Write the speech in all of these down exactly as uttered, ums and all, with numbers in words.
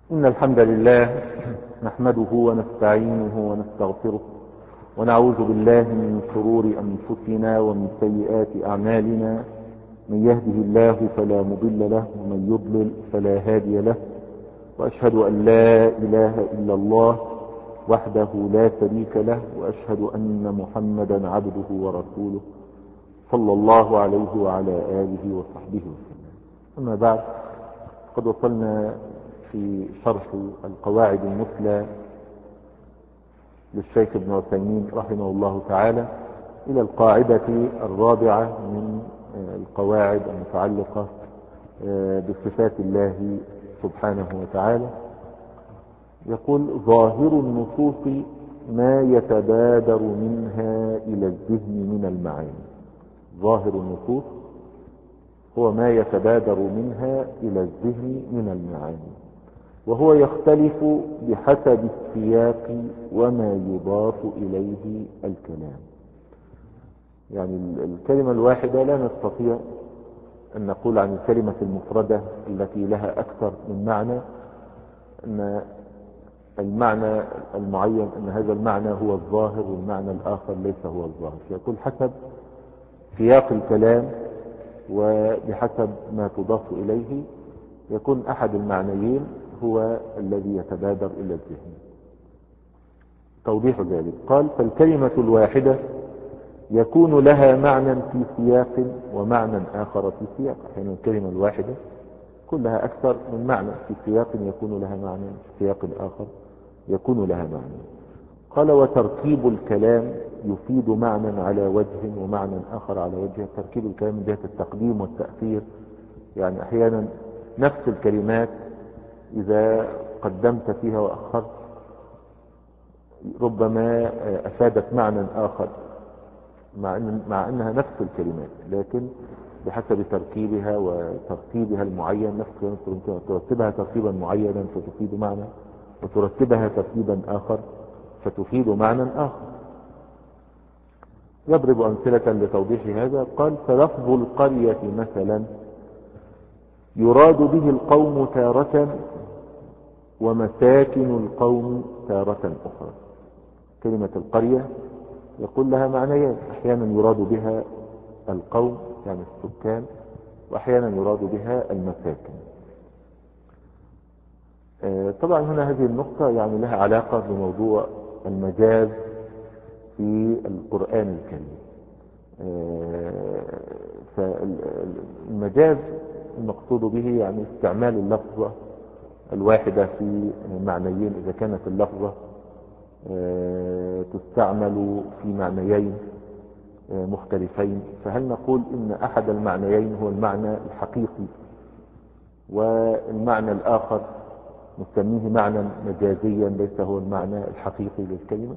إن الحمد لله نحمده ونستعينه ونستغفره ونعوذ بالله من شرور أنفسنا ومن سيئات أعمالنا. من يهده الله فلا مضل له ومن يضلل فلا هادي له، وأشهد أن لا إله إلا الله وحده لا شريك له، وأشهد أن محمدا عبده ورسوله صلى الله عليه وعلى آله وصحبه وسلم. أما بعد، قد وصلنا في شرح القواعد المثلى للشيخ ابن عثيمين رحمه الله تعالى إلى القاعدة الرابعة من القواعد المتعلقة بصفات الله سبحانه وتعالى. يقول: ظاهر النصوص ما يتبادر منها إلى الذهن من المعاني. ظاهر النصوص هو ما يتبادر منها إلى الذهن من المعاني، وهو يختلف بحسب السياق وما يضاف إليه الكلام. يعني الكلمة الواحدة لا نستطيع أن نقول عن الكلمة المفردة التي لها أكثر من معنى أن المعنى المعين أن هذا المعنى هو الظاهر والمعنى الآخر ليس هو الظاهر. يقول حسب سياق الكلام وبحسب ما تضاف إليه يكون أحد المعنيين هو الذي يتبادر إلى الذهن. توضيح ذلك قال: فالكلمة الواحدة يكون لها معنى في سياق ومعنى آخر في سياق. أحيانا الكلمة الواحدة يكون لها أكثر من معنى في سياق يكون لها معنى، في سياق آخر يكون لها معنى. قال: وتركيب الكلام يفيد معنى على وجه ومعنى آخر على وجه. تركيب الكلام من جهة التقديم والتأخير، يعني أحيانا نفس الكلمات إذا قدمت فيها وأخرت ربما أفادت معنى آخر مع, إن مع أنها نفس الكلمات، لكن بحسب تركيبها وترتيبها المعين نفس الكلمات ترتبها ترتيبا معينا فتفيد معنى، وترتبها ترتيبا آخر فتفيد معنى آخر. يضرب أمثلة لتوضيح هذا. قال: فلفظ القرية مثلا يراد به القوم تارة ومساكن القوم تارة أخرى. كلمة القرية يقول لها معنيين: أحيانا يراد بها القوم يعني السكان، وأحيانا يراد بها المساكن. طبعا هنا هذه النقطة يعني لها علاقة بموضوع المجاز في القرآن الكريم. فالمجاز المقصود به يعني استعمال اللفظة الواحدة في معنيين. إذا كانت اللفظة تستعمل في معنيين مختلفين، فهل نقول إن أحد المعنيين هو المعنى الحقيقي والمعنى الآخر نسميه معنى مجازيا ليس هو المعنى الحقيقي للكلمة؟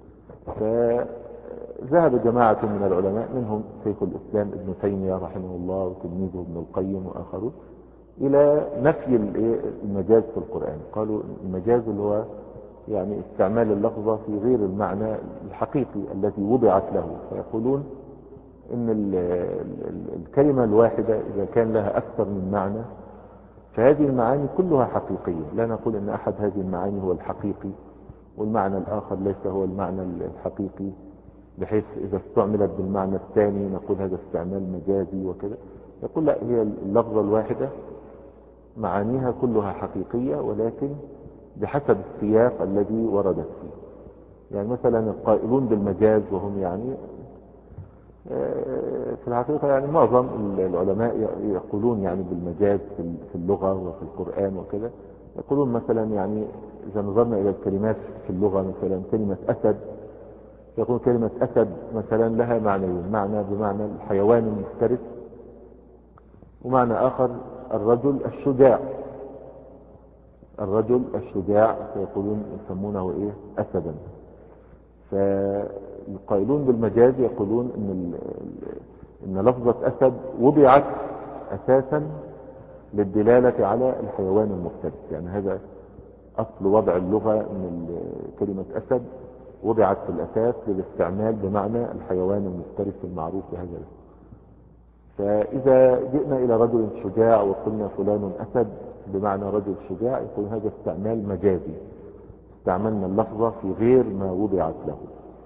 فذهب جماعة من العلماء منهم شيخ الإسلام ابن تيمية رحمه الله وتلميذه ابن القيم وآخرون إلى نفي المجاز في القرآن. قالوا المجاز اللي هو يعني استعمال اللفظة في غير المعنى الحقيقي الذي وضعت له. فيقولون إن الكلمة الواحدة إذا كان لها أكثر من معنى فهذه المعاني كلها حقيقية. لا نقول إن أحد هذه المعاني هو الحقيقي والمعنى الآخر ليس هو المعنى الحقيقي، بحيث إذا استعملت بالمعنى الثاني نقول هذا استعمال مجازي وكذا. يقول لا، هي اللفظة الواحدة معانيها كلها حقيقية، ولكن بحسب السياق الذي وردت فيه. يعني مثلا القائلون بالمجاز وهم يعني في الحقيقة يعني معظم العلماء يقولون يعني بالمجاز في اللغة وفي القرآن وكذا. يقولون مثلا يعني إذا نظرنا إلى الكلمات في اللغة، مثلا كلمة أسد، يقول كلمة أسد مثلا لها معنيين: معنى بمعنى الحيوان المفترس، ومعنى آخر الرجل الشجاع. الرجل الشجاع يقولون يسمونه إيه؟ أسدا. فالقائلون بالمجاز يقولون إن, إن لفظة أسد وضعت أساسا للدلالة على الحيوان المفترس. يعني هذا أصل وضع اللغة، من كلمة أسد وضعت في الأساس للاستعمال بمعنى الحيوان المفترس المعروف بهذا الاسم. فإذا جئنا إلى رجل شجاع وقلنا فلان أسد بمعنى رجل شجاع، يقول هذا استعمال مجازي، استعملنا اللفظة في غير ما وضعت له.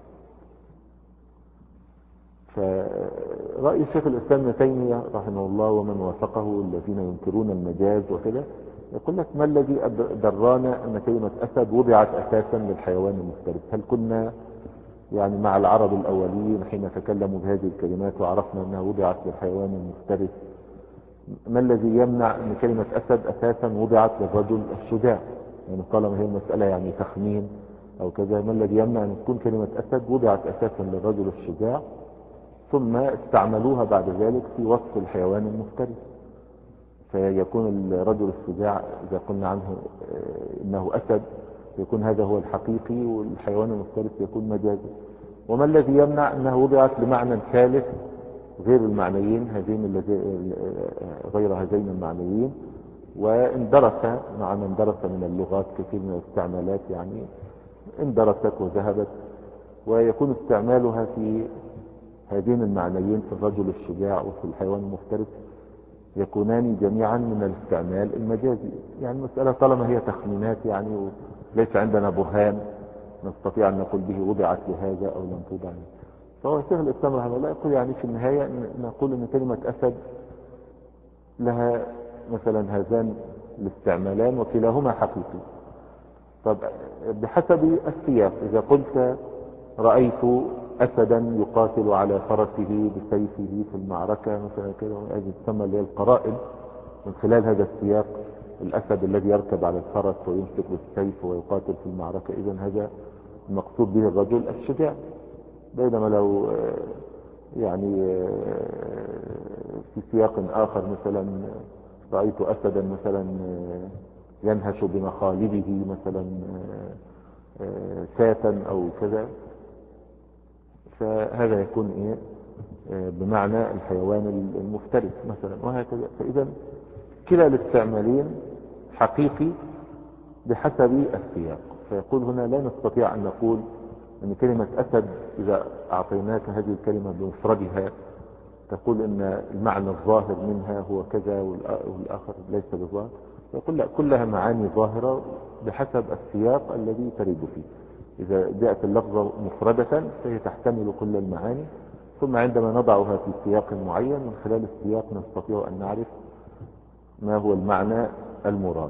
فرأي الشيخ الإسلام ابن تيمية رحمه الله ومن وافقه الذين ينكرون المجاز وكذا، يقول لك ما الذي درانا أن كلمة أسد وضعت أساسا للحيوان المفترس؟ هل كنا يعني مع العرب الأولين حين تكلموا بهذه الكلمات وعرفنا أنها وضعت للحيوان المفترس؟ ما الذي يمنع أن كلمة أسد أساسا وضعت للرجل الشجاع؟ يعني طالما هي المسألة يعني تخمين أو كذا، ما الذي يمنع أن تكون كلمة أسد وضعت أساسا للرجل الشجاع ثم استعملوها بعد ذلك في وصف الحيوان المفترس؟ فيكون الرجل الشجاع إذا قلنا عنه إنه أسد يكون هذا هو الحقيقي، والحيوان المفترس يكون مجازي. وما الذي يمنع أنها وضعت لمعنى ثالث غير المعنيين هذين غير هذين المعنيين، واندرس مع من درس من اللغات كثير من الاستعمالات، يعني اندرست وذهبت، ويكون استعمالها في هذين المعنيين في الرجل الشجاع وفي الحيوان المفترس يكونان جميعا من الاستعمال المجازي. يعني المسألة طالما هي تخمينات يعني وليس عندنا برهان نستطيع أن نقول به وضعت لهذا أو لم توضع. فهو شيخ الإسلام رحمه الله يقول يعني في النهاية نقول أن كلمة أسد لها مثلا هذان الاستعمالان وكلاهما حقيقي. طب بحسب السياق، إذا قلت رأيت أسدا يقاتل على فرسه بسيفه في المعركة مثلا كده، هذه تسمى اللي هي القرائن من خلال هذا السياق، الأسد الذي يركب على الفرس ويمسك بالسيف ويقاتل في المعركة، إذن هذا المقصود به الرجل الشجاع. بينما لو يعني في سياق آخر مثلا رأيت أسدا مثلا ينهش بمخالبه مثلا ساتا أو كذا، فهذا يكون إيه بمعنى الحيوان المفترس مثلا وهكذا. فإذا كلا الاستعمالين حقيقي بحسب السياق. فيقول هنا لا نستطيع أن نقول أن كلمة أسد إذا أعطيناك هذه الكلمة بمفردها تقول أن المعنى الظاهر منها هو كذا والآخر ليس بظاهر. يقول لا، كلها معاني ظاهرة بحسب السياق الذي تريد فيه. إذا جاءت اللفظة مفردة فهي تحتمل كل المعاني، ثم عندما نضعها في سياق معين من خلال السياق نستطيع أن نعرف ما هو المعنى المراد.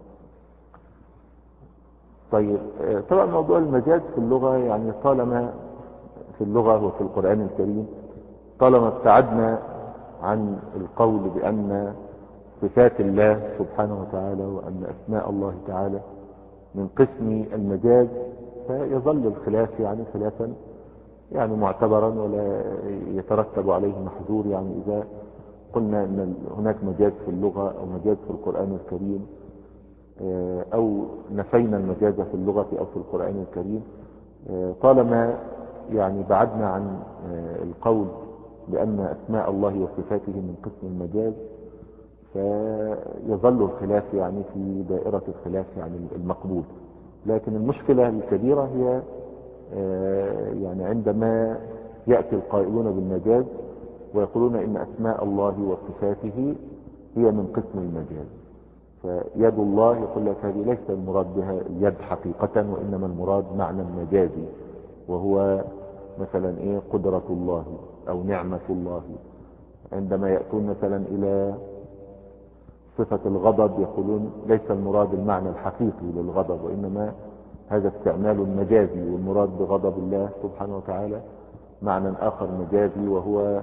طيب طبعا موضوع المجاز في اللغة يعني طالما في اللغة وفي القرآن الكريم طالما ابتعدنا عن القول بأن صفات الله سبحانه وتعالى وأن أسماء الله تعالى من قسم المجاز، فيظل الخلاف يعني خلافا يعني معتبرا ولا يترتب عليه محظور. يعني إذا قلنا أن هناك مجاز في اللغة أو مجاز في القرآن الكريم أو نفينا المجاز في اللغة أو في القرآن الكريم، طالما يعني بعدنا عن القول بأن أسماء الله وصفاته من قسم المجاز، فيظل الخلاف يعني في دائرة الخلاف يعني المقبول. لكن المشكلة الكبيرة هي يعني عندما يأتي القائلون بالمجاز ويقولون إن أسماء الله وصفاته هي من قسم المجاز، فيد الله يقول لك هذه ليس المراد بها اليد حقيقة، وإنما المراد معنى مجازي وهو مثلا إيه قدرة الله أو نعمة الله. عندما يأتون مثلا إلى صفة الغضب يقولون ليس المراد المعنى الحقيقي للغضب، وإنما هذا استعمال مجازي، والمراد بغضب الله سبحانه وتعالى معنى آخر مجازي وهو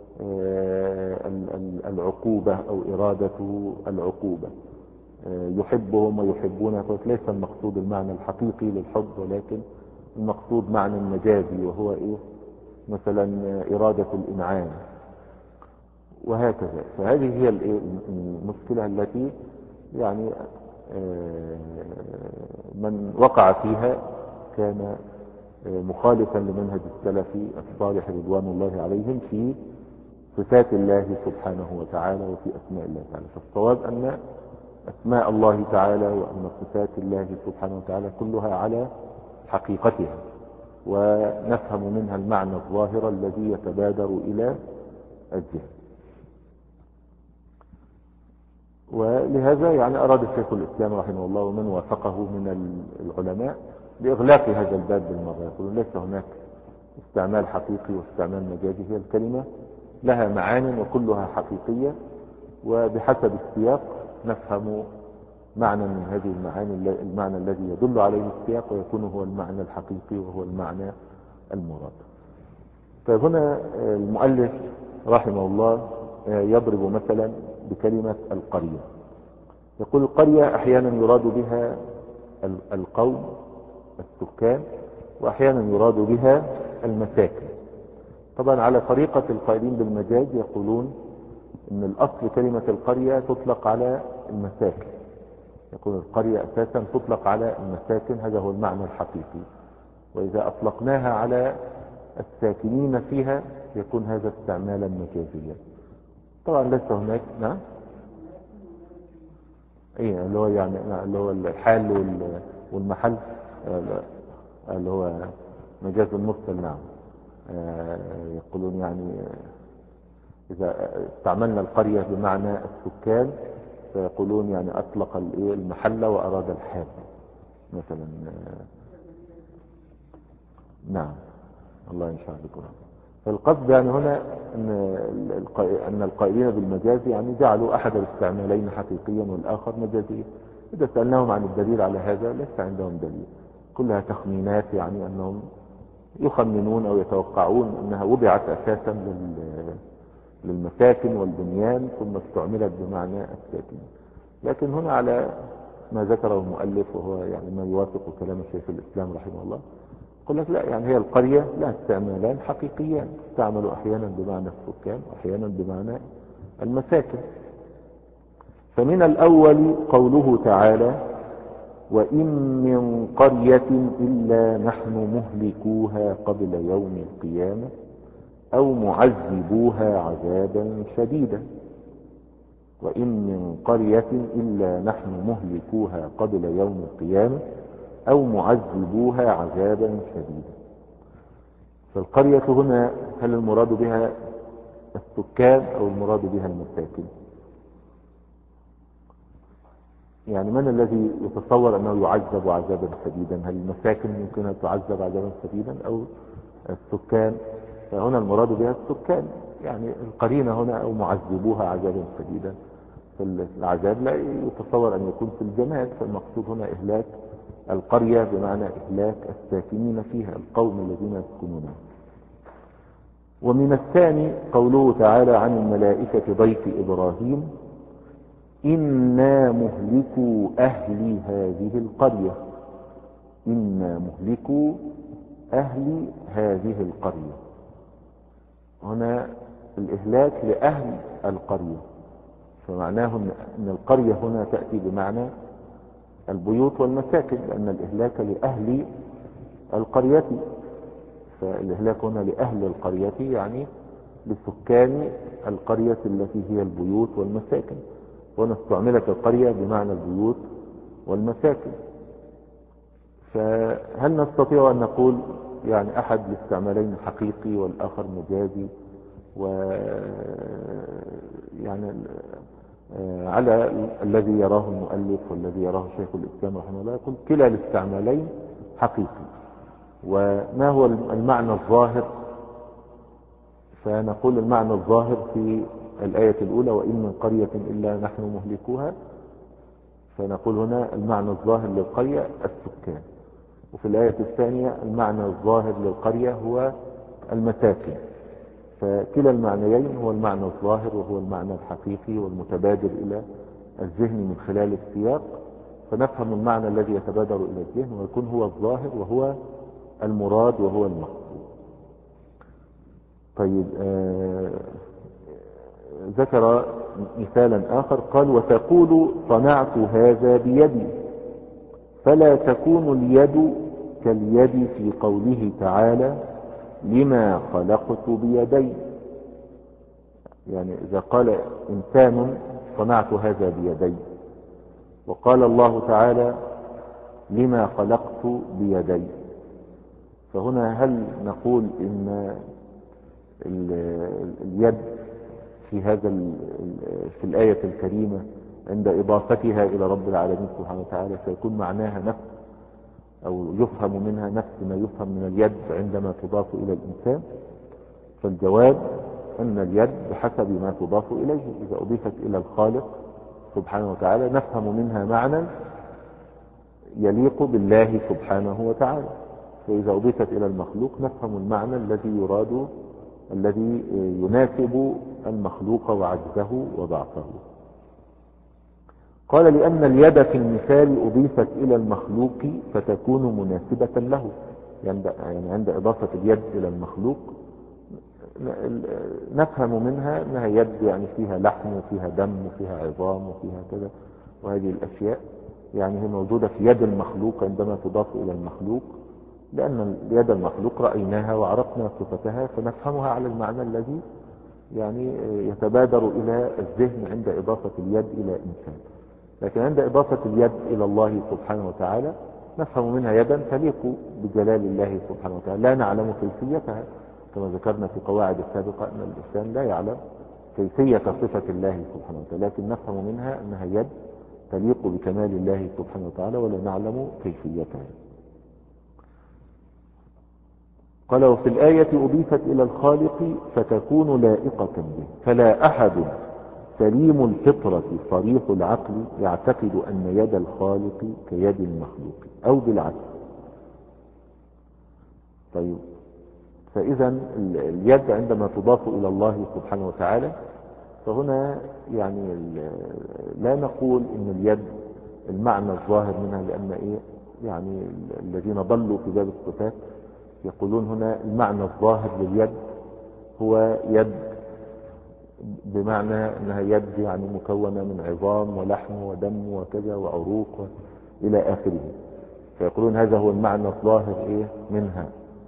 العقوبة أو إرادة العقوبة. يحبهم ويحبونه، ليس المقصود المعنى الحقيقي للحب، ولكن المقصود معنى مجازي وهو إيه مثلا إرادة الإنعام وهكذا. فهذه هي المشكلة التي يعني من وقع فيها كان مخالفا لمنهج السلف الصالح رضوان الله عليهم في صفات الله سبحانه وتعالى وفي أسماء الله تعالى. فالصواب أن أسماء الله تعالى وأن صفات الله سبحانه وتعالى كلها على حقيقتها، ونفهم منها المعنى الظاهر الذي يتبادر إلى الذهن. ولهذا يعني أراد الشيخ الإسلام رحمه الله ومن وافقه من العلماء بإغلاق هذا الباب بالمرة، يقولون ليس هناك استعمال حقيقي واستعمال مجازي، هي الكلمة لها معان وكلها حقيقية، وبحسب السياق نفهم معنى من هذه المعاني، المعنى الذي يدل عليه السياق ويكون هو المعنى الحقيقي وهو المعنى المراد. فهنا المؤلف رحمه الله يضرب مثلا بكلمة القرية، يقول القرية أحيانا يراد بها القوم السكان، وأحيانا يراد بها المساكن. طبعا على طريقة القائلين بالمجاز يقولون ان الأصل كلمة القرية تطلق على المساكن، يقول القرية أساسا تطلق على المساكن، هذا هو المعنى الحقيقي، وإذا أطلقناها على الساكنين فيها يكون هذا استعمالا مجازيا. طبعا ليس هناك نعم ايه اللي هو يعني اللي هو الحال والمحل اللي هو مجاز المرسل. نعم يقولون يعني إذا استعملنا القرية بمعنى السكان فيقولون يعني أطلق المحل وأراد الحال مثلا. نعم الله إن شاء الله. فالقصد يعني هنا أن القائلين بالمجاز يعني جعلوا أحد الاستعمالين حقيقيا والآخر مجازيا. إذا سألناهم عن الدليل على هذا ليس عندهم دليل، كلها تخمينات، يعني أنهم يخمنون أو يتوقعون أنها وضعت أساسا للمساكن والبنيان ثم استعملت بمعنى الساكن. لكن هنا على ما ذكره المؤلف وهو يعني ما يوافق كلام الشيخ الإسلام رحمه الله، يقول لك لا، يعني هي القرية لها استعمالان حقيقيان، تستعمل أحيانا بمعنى السكان وأحيانا بمعنى المساكن. فمن الأول قوله تعالى وإن من قرية إلا نحن مهلكوها قبل يوم القيامة أو معذبوها عذابا شديدا. وإن من قرية إلا نحن مهلكوها قبل يوم القيامة أو معذبوها عذابا شديدا. فالقرية هنا هل المراد بها السكان أو المراد بها المساكن؟ يعني من الذي يتصور أنه يعذب عذابا شديدا؟ هل المساكن ممكن أن تعذب عذابا شديدا أو السكان؟ فهنا المراد بها السكان، يعني القرينة هنا أو معذبوها عذابا شديدا. فالعذاب لا يتصور أن يكون في الجماد، فالمقصود هنا إهلاك القرية بمعنى إهلاك الساكنين فيها، القوم الذين يسكنونها. ومن الثاني قوله تعالى عن الملائكة ضيف إبراهيم إنا مهلكوا أهل هذه القرية، إنا مهلكوا أهل هذه القرية. هنا الإهلاك لأهل القرية، فمعناه أن القرية هنا تأتي بمعنى البيوت والمساكن، لأن الإهلاك لأهل القرية، فالإهلاك هنا لأهل القرية يعني لسكان القرية التي هي البيوت والمساكن. هنا استعملت القرية بمعنى البيوت والمساكن. فهل نستطيع أن نقول يعني أحد الاستعمالين حقيقي والآخر مجازي؟ و يعني على الذي يراه المؤلف والذي يراه شيخ الإسلام رحمه الله يقول كلا الاستعمالين حقيقي. وما هو المعنى الظاهر؟ فنقول المعنى الظاهر في الآية الأولى وإن من قرية إلا نحن مهلكوها، فنقول هنا المعنى الظاهر للقرية السكان، وفي الآية الثانية المعنى الظاهر للقرية هو المساكن. فكلا المعنيين هو المعنى الظاهر وهو المعنى الحقيقي والمتبادر إلى الذهن من خلال السياق، فنفهم المعنى الذي يتبادر إلى الذهن ويكون هو الظاهر وهو المراد وهو المقصود. طيب آه ذكر مثالا آخر قال وتقول صنعت هذا بيدي، فلا تكون اليد كاليد في قوله تعالى لما خلقت بيدي. يعني إذا قال إنسان صنعت هذا بيدي وقال الله تعالى لما خلقت بيدي، فهنا هل نقول إن اليد في هذا في الآية الكريمة عند إضافتها إلى رب العالمين سبحانه وتعالى سيكون معناها نفس أو يفهم منها نفس ما يفهم من اليد عندما تضاف إلى الإنسان. فالجواب أن اليد بحسب ما تضاف إليه، إذا أضيفت إلى الخالق سبحانه وتعالى نفهم منها معنى يليق بالله سبحانه وتعالى، وإذا أضيفت إلى المخلوق نفهم المعنى الذي يراد الذي يناسب المخلوق وعجزه وضعفه. قال لأن اليد في المثال أضيفت إلى المخلوق فتكون مناسبة له، يعني عند إضافة اليد إلى المخلوق نفهم منها أنها يد يعني فيها لحم وفيها دم وفيها عظام وفيها كذا، وهذه الأشياء يعني هي موجودة في يد المخلوق عندما تضاف إلى المخلوق، لأن يد المخلوق رأيناها وعرفنا صفتها فنفهمها على المعنى الذي يعني يتبادر إلى الذهن عند إضافة اليد إلى إنسان. لكن عند إضافة اليد إلى الله سبحانه وتعالى نفهم منها يدا تليق بجلال الله سبحانه وتعالى، لا نعلم كيفيتها كما ذكرنا في قواعد السابقة أن الإنسان لا يعلم كيفية صفة الله سبحانه وتعالى، لكن نفهم منها أنها يد تليق بكمال الله سبحانه وتعالى ولا نعلم كيفيتها. قال وفي الآية أضيفت إلى الخالق فتكون لائقة به، فلا أحد سليم الفطرة صريح العقل يعتقد أن يد الخالق كيد المخلوق أو بالعكس. طيب، فإذا اليد عندما تضاف إلى الله سبحانه وتعالى فهنا يعني لا نقول إن اليد المعنى الظاهر منها، لأن إيه يعني الذين ضلوا في باب الصفات يقولون هنا المعنى الظاهر لليد هو يد بمعنى أنها يد يعني مكونة من عظام ولحم ودم وكذا وعروق إلى آخره، فيقولون هذا هو المعنى الظاهر إيه منها،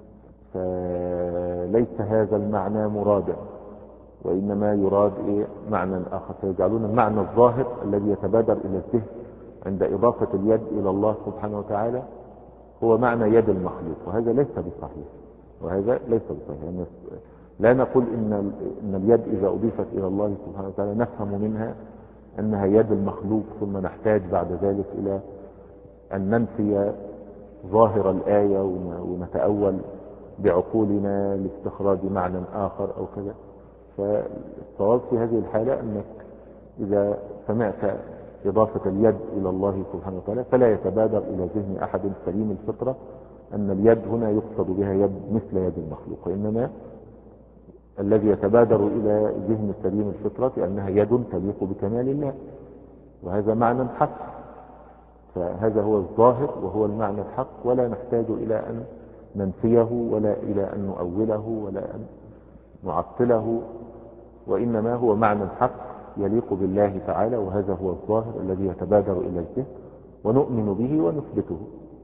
فليس هذا المعنى مرادا، وإنما يراد إيه معنى آخر، فيجعلون المعنى الظاهر الذي يتبادر إلى الذهن عند إضافة اليد إلى الله سبحانه وتعالى هو معنى يد المخلوق، وهذا ليس بصحيح، وهذا ليس بصحيح. يعني لا نقول إن إن اليد إذا أضيفت إلى الله سبحانه وتعالى نفهم منها أنها يد المخلوق، ثم نحتاج بعد ذلك إلى أن ننفي ظاهر الآية ونتأول بعقولنا لاستخراج معنى آخر أو كذا. فالصواب في هذه الحالة أنك إذا سمعت إضافة اليد إلى الله سبحانه وتعالى فلا يتبادر إلى ذهن أحد سليم الفطرة أن اليد هنا يقصد بها يد مثل يد المخلوق، وإنما الذي يتبادر إلى ذهن سليم الفطرة أنها يد تليق بكمال الله، وهذا معنى حق، فهذا هو الظاهر وهو المعنى الحق، ولا نحتاج إلى أن ننفيه ولا إلى أن نؤوله ولا أن نعطله، وإنما هو معنى حق يليق بالله تعالى، وهذا هو الظاهر الذي يتبادر إلى الذهن ونؤمن به ونثبته.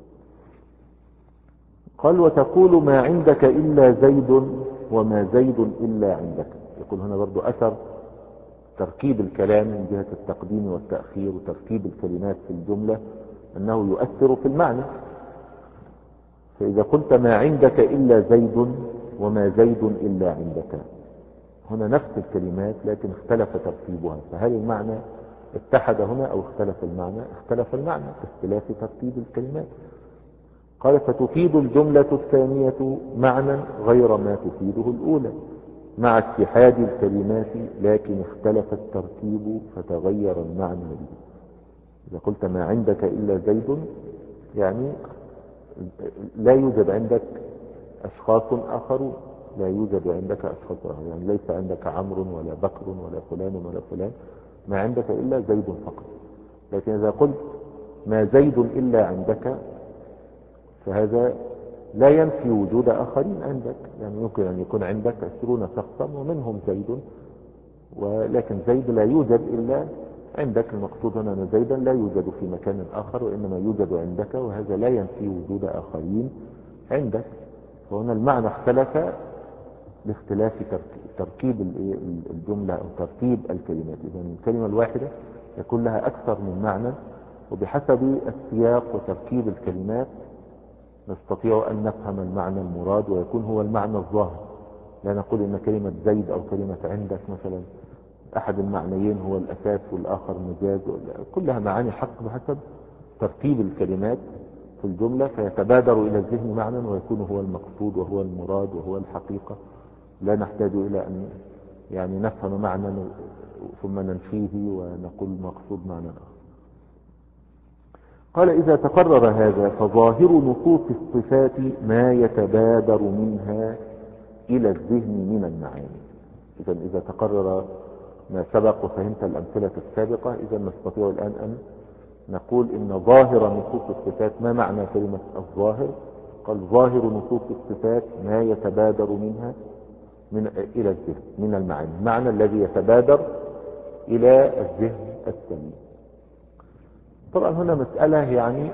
قال وتقول ما عندك إلا زيد وما زيد إلا عندك. يقول هنا برضو أثر تركيب الكلام من جهة التقديم والتأخير وتركيب الكلمات في الجملة أنه يؤثر في المعنى. فإذا قلت ما عندك إلا زيد وما زيد إلا عندك، هنا نفس الكلمات لكن اختلف ترتيبها، فهل المعنى اتحد هنا أو اختلف المعنى؟ اختلف المعنى باختلاف ترتيب الكلمات. قال فتفيد الجملة الثانية معنى غير ما تفيده الأولى مع اتحاد الكلمات، لكن اختلف الترتيب فتغير المعنى به. إذا قلت ما عندك إلا زيد يعني لا يوجد عندك أشخاص آخرون، لا يوجد عندك أشخاص آخرون، يعني ليس عندك عمرو ولا بكر ولا فلان ولا فلان، ما عندك إلا زيد فقط. لكن إذا قلت ما زيد إلا عندك فهذا لا ينفي وجود آخرين عندك، يعني يمكن أن يكون عندك عشرون شخصا ومنهم زيد، ولكن زيد لا يوجد إلا عندك. المقصود هنا أن زيدا لا يوجد في مكان آخر وإنما يوجد عندك، وهذا لا ينفي وجود آخرين عندك. فهنا المعنى اختلف باختلاف تركيب الجملة أو ترتيب الكلمات. إذا الكلمة الواحدة يكون لها أكثر من معنى، وبحسب السياق وتركيب الكلمات نستطيع أن نفهم المعنى المراد ويكون هو المعنى الظاهر. لا نقول إن كلمة زيد أو كلمة عندك مثلا أحد المعنيين هو الأساس والآخر مجاز، كلها معاني حق بحسب ترتيب الكلمات في الجملة، فيتبادر إلى الذهن معنى ويكون هو المقصود وهو المراد وهو الحقيقة. لا نحتاج إلى أن يعني نفهم معنى ثم ننفيه ونقول مقصود معنى آخر. قال إذا تقرر هذا فظاهر نصوص الصفات ما يتبادر منها إلى الذهن من المعاني. إذا إذا تقرر ما سبق وفهمت الأمثلة السابقة، إذا نستطيع الآن أن نقول إن ظاهر نصوص الصفات. ما معنى كلمة الظاهر؟ قال ظاهر نصوص الصفات ما يتبادر منها من إلى الذهن من المعاني، المعنى الذي يتبادر إلى الذهن السليم. طبعا هنا مسألة يعني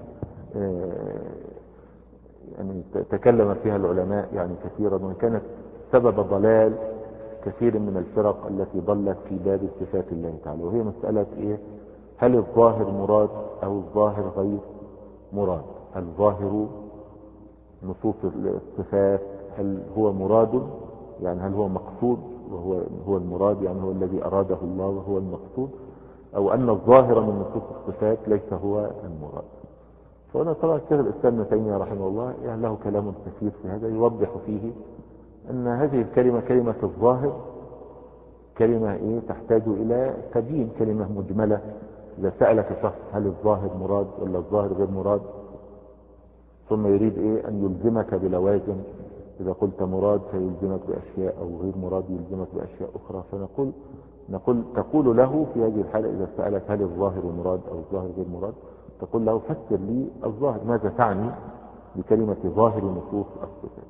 يعني تكلم فيها العلماء يعني كثيرا، وإن كانت سبب ضلال كثير من الفرق التي ضلت في باب صفات الله تعالى، وهي مسألة إيه؟ هل الظاهر مراد أو الظاهر غير مراد؟ هل ظاهر نصوص الصفات هل هو مراد، يعني هل هو مقصود وهو هو المراد، يعني هو الذي أراده الله وهو المقصود، أو أن الظاهر من نصوص الصفات ليس هو المراد؟ فهنا طبعا الشيخ الإسلام ابن تيمية رحمه الله يعني له كلام كثير في هذا، يوضح فيه أن هذه الكلمة كلمة الظاهر كلمة إيه تحتاج إلى تبيين، كلمة مجملة. إذا سألك شخص هل الظاهر مراد ولا الظاهر غير مراد، ثم يريد إيه أن يلزمك بلوازم، إذا قلت مراد فيلزمك بأشياء، أو غير مراد يلزمك بأشياء أخرى، فنقول نقول تقول له في هذه الحالة إذا سألك هل الظاهر مراد أو الظاهر غير مراد، تقول له فسر لي الظاهر، ماذا تعني بكلمة ظاهر نصوص الصفات؟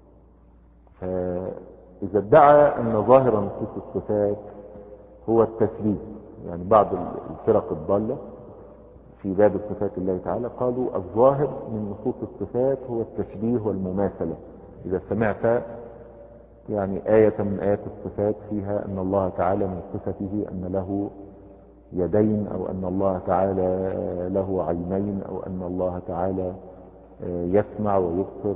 فإذا ادعى أن ظاهر نصوص الصفات هو التشبيه، يعني بعض الفرق الضالة في باب صفات الله تعالى قالوا الظاهر من نصوص الصفات هو التشبيه والمماثلة. إذا سمعت يعني آية من آيات الصفات فيها أن الله تعالى من صفته أن له يدين، أو أن الله تعالى له عينين، أو أن الله تعالى يسمع ويبصر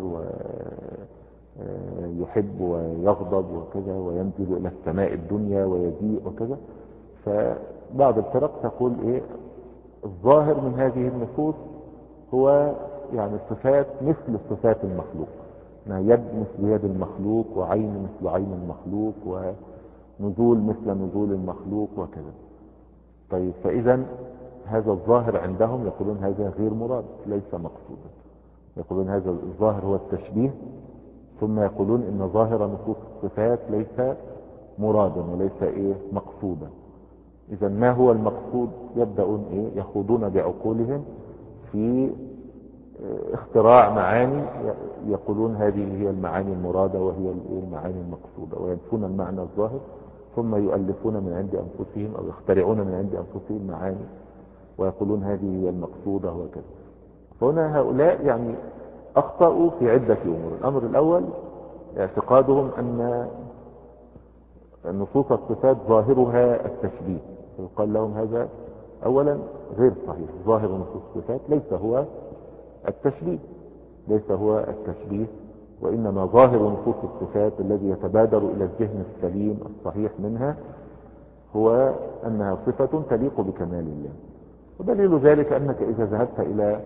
ويحب ويغضب وكذا، وينزل إلى السماء الدنيا ويجيء وكذا، فبعض الفرق تقول إيه الظاهر من هذه النصوص هو يعني صفات مثل صفات المخلوق، يد مثل يد المخلوق، وعين مثل عين المخلوق، ونزول مثل نزول المخلوق وكذا. طيب فإذا هذا الظاهر عندهم يقولون هذا غير مراد ليس مقصودا، يقولون هذا الظاهر هو التشبيه، ثم يقولون ان ظاهر نصوص الصفات ليس مرادا وليس ايه مقصودا. اذا ما هو المقصود؟ يبدأون ايه يخوضون بعقولهم في اختراع معاني، يقولون هذه هي المعاني المرادة وهي المعاني المقصودة، وينفون المعنى الظاهر ثم يؤلفون من عند أنفسهم أو يخترعون من عند أنفسهم معاني ويقولون هذه هي المقصودة وكذا. فهنا هؤلاء يعني أخطأوا في عدة أمور. الأمر الأول اعتقادهم أن نصوص الصفات ظاهرها التشبيه، فيقال لهم هذا أولا غير صحيح. ظاهر نصوص الصفات ليس هو التشبيه ليس هو التشبيه وإنما ظاهر نصوص الصفات الذي يتبادر إلى الذهن السليم الصحيح منها هو أنها صفة تليق بكمال الله. ودليل ذلك أنك إذا ذهبت إلى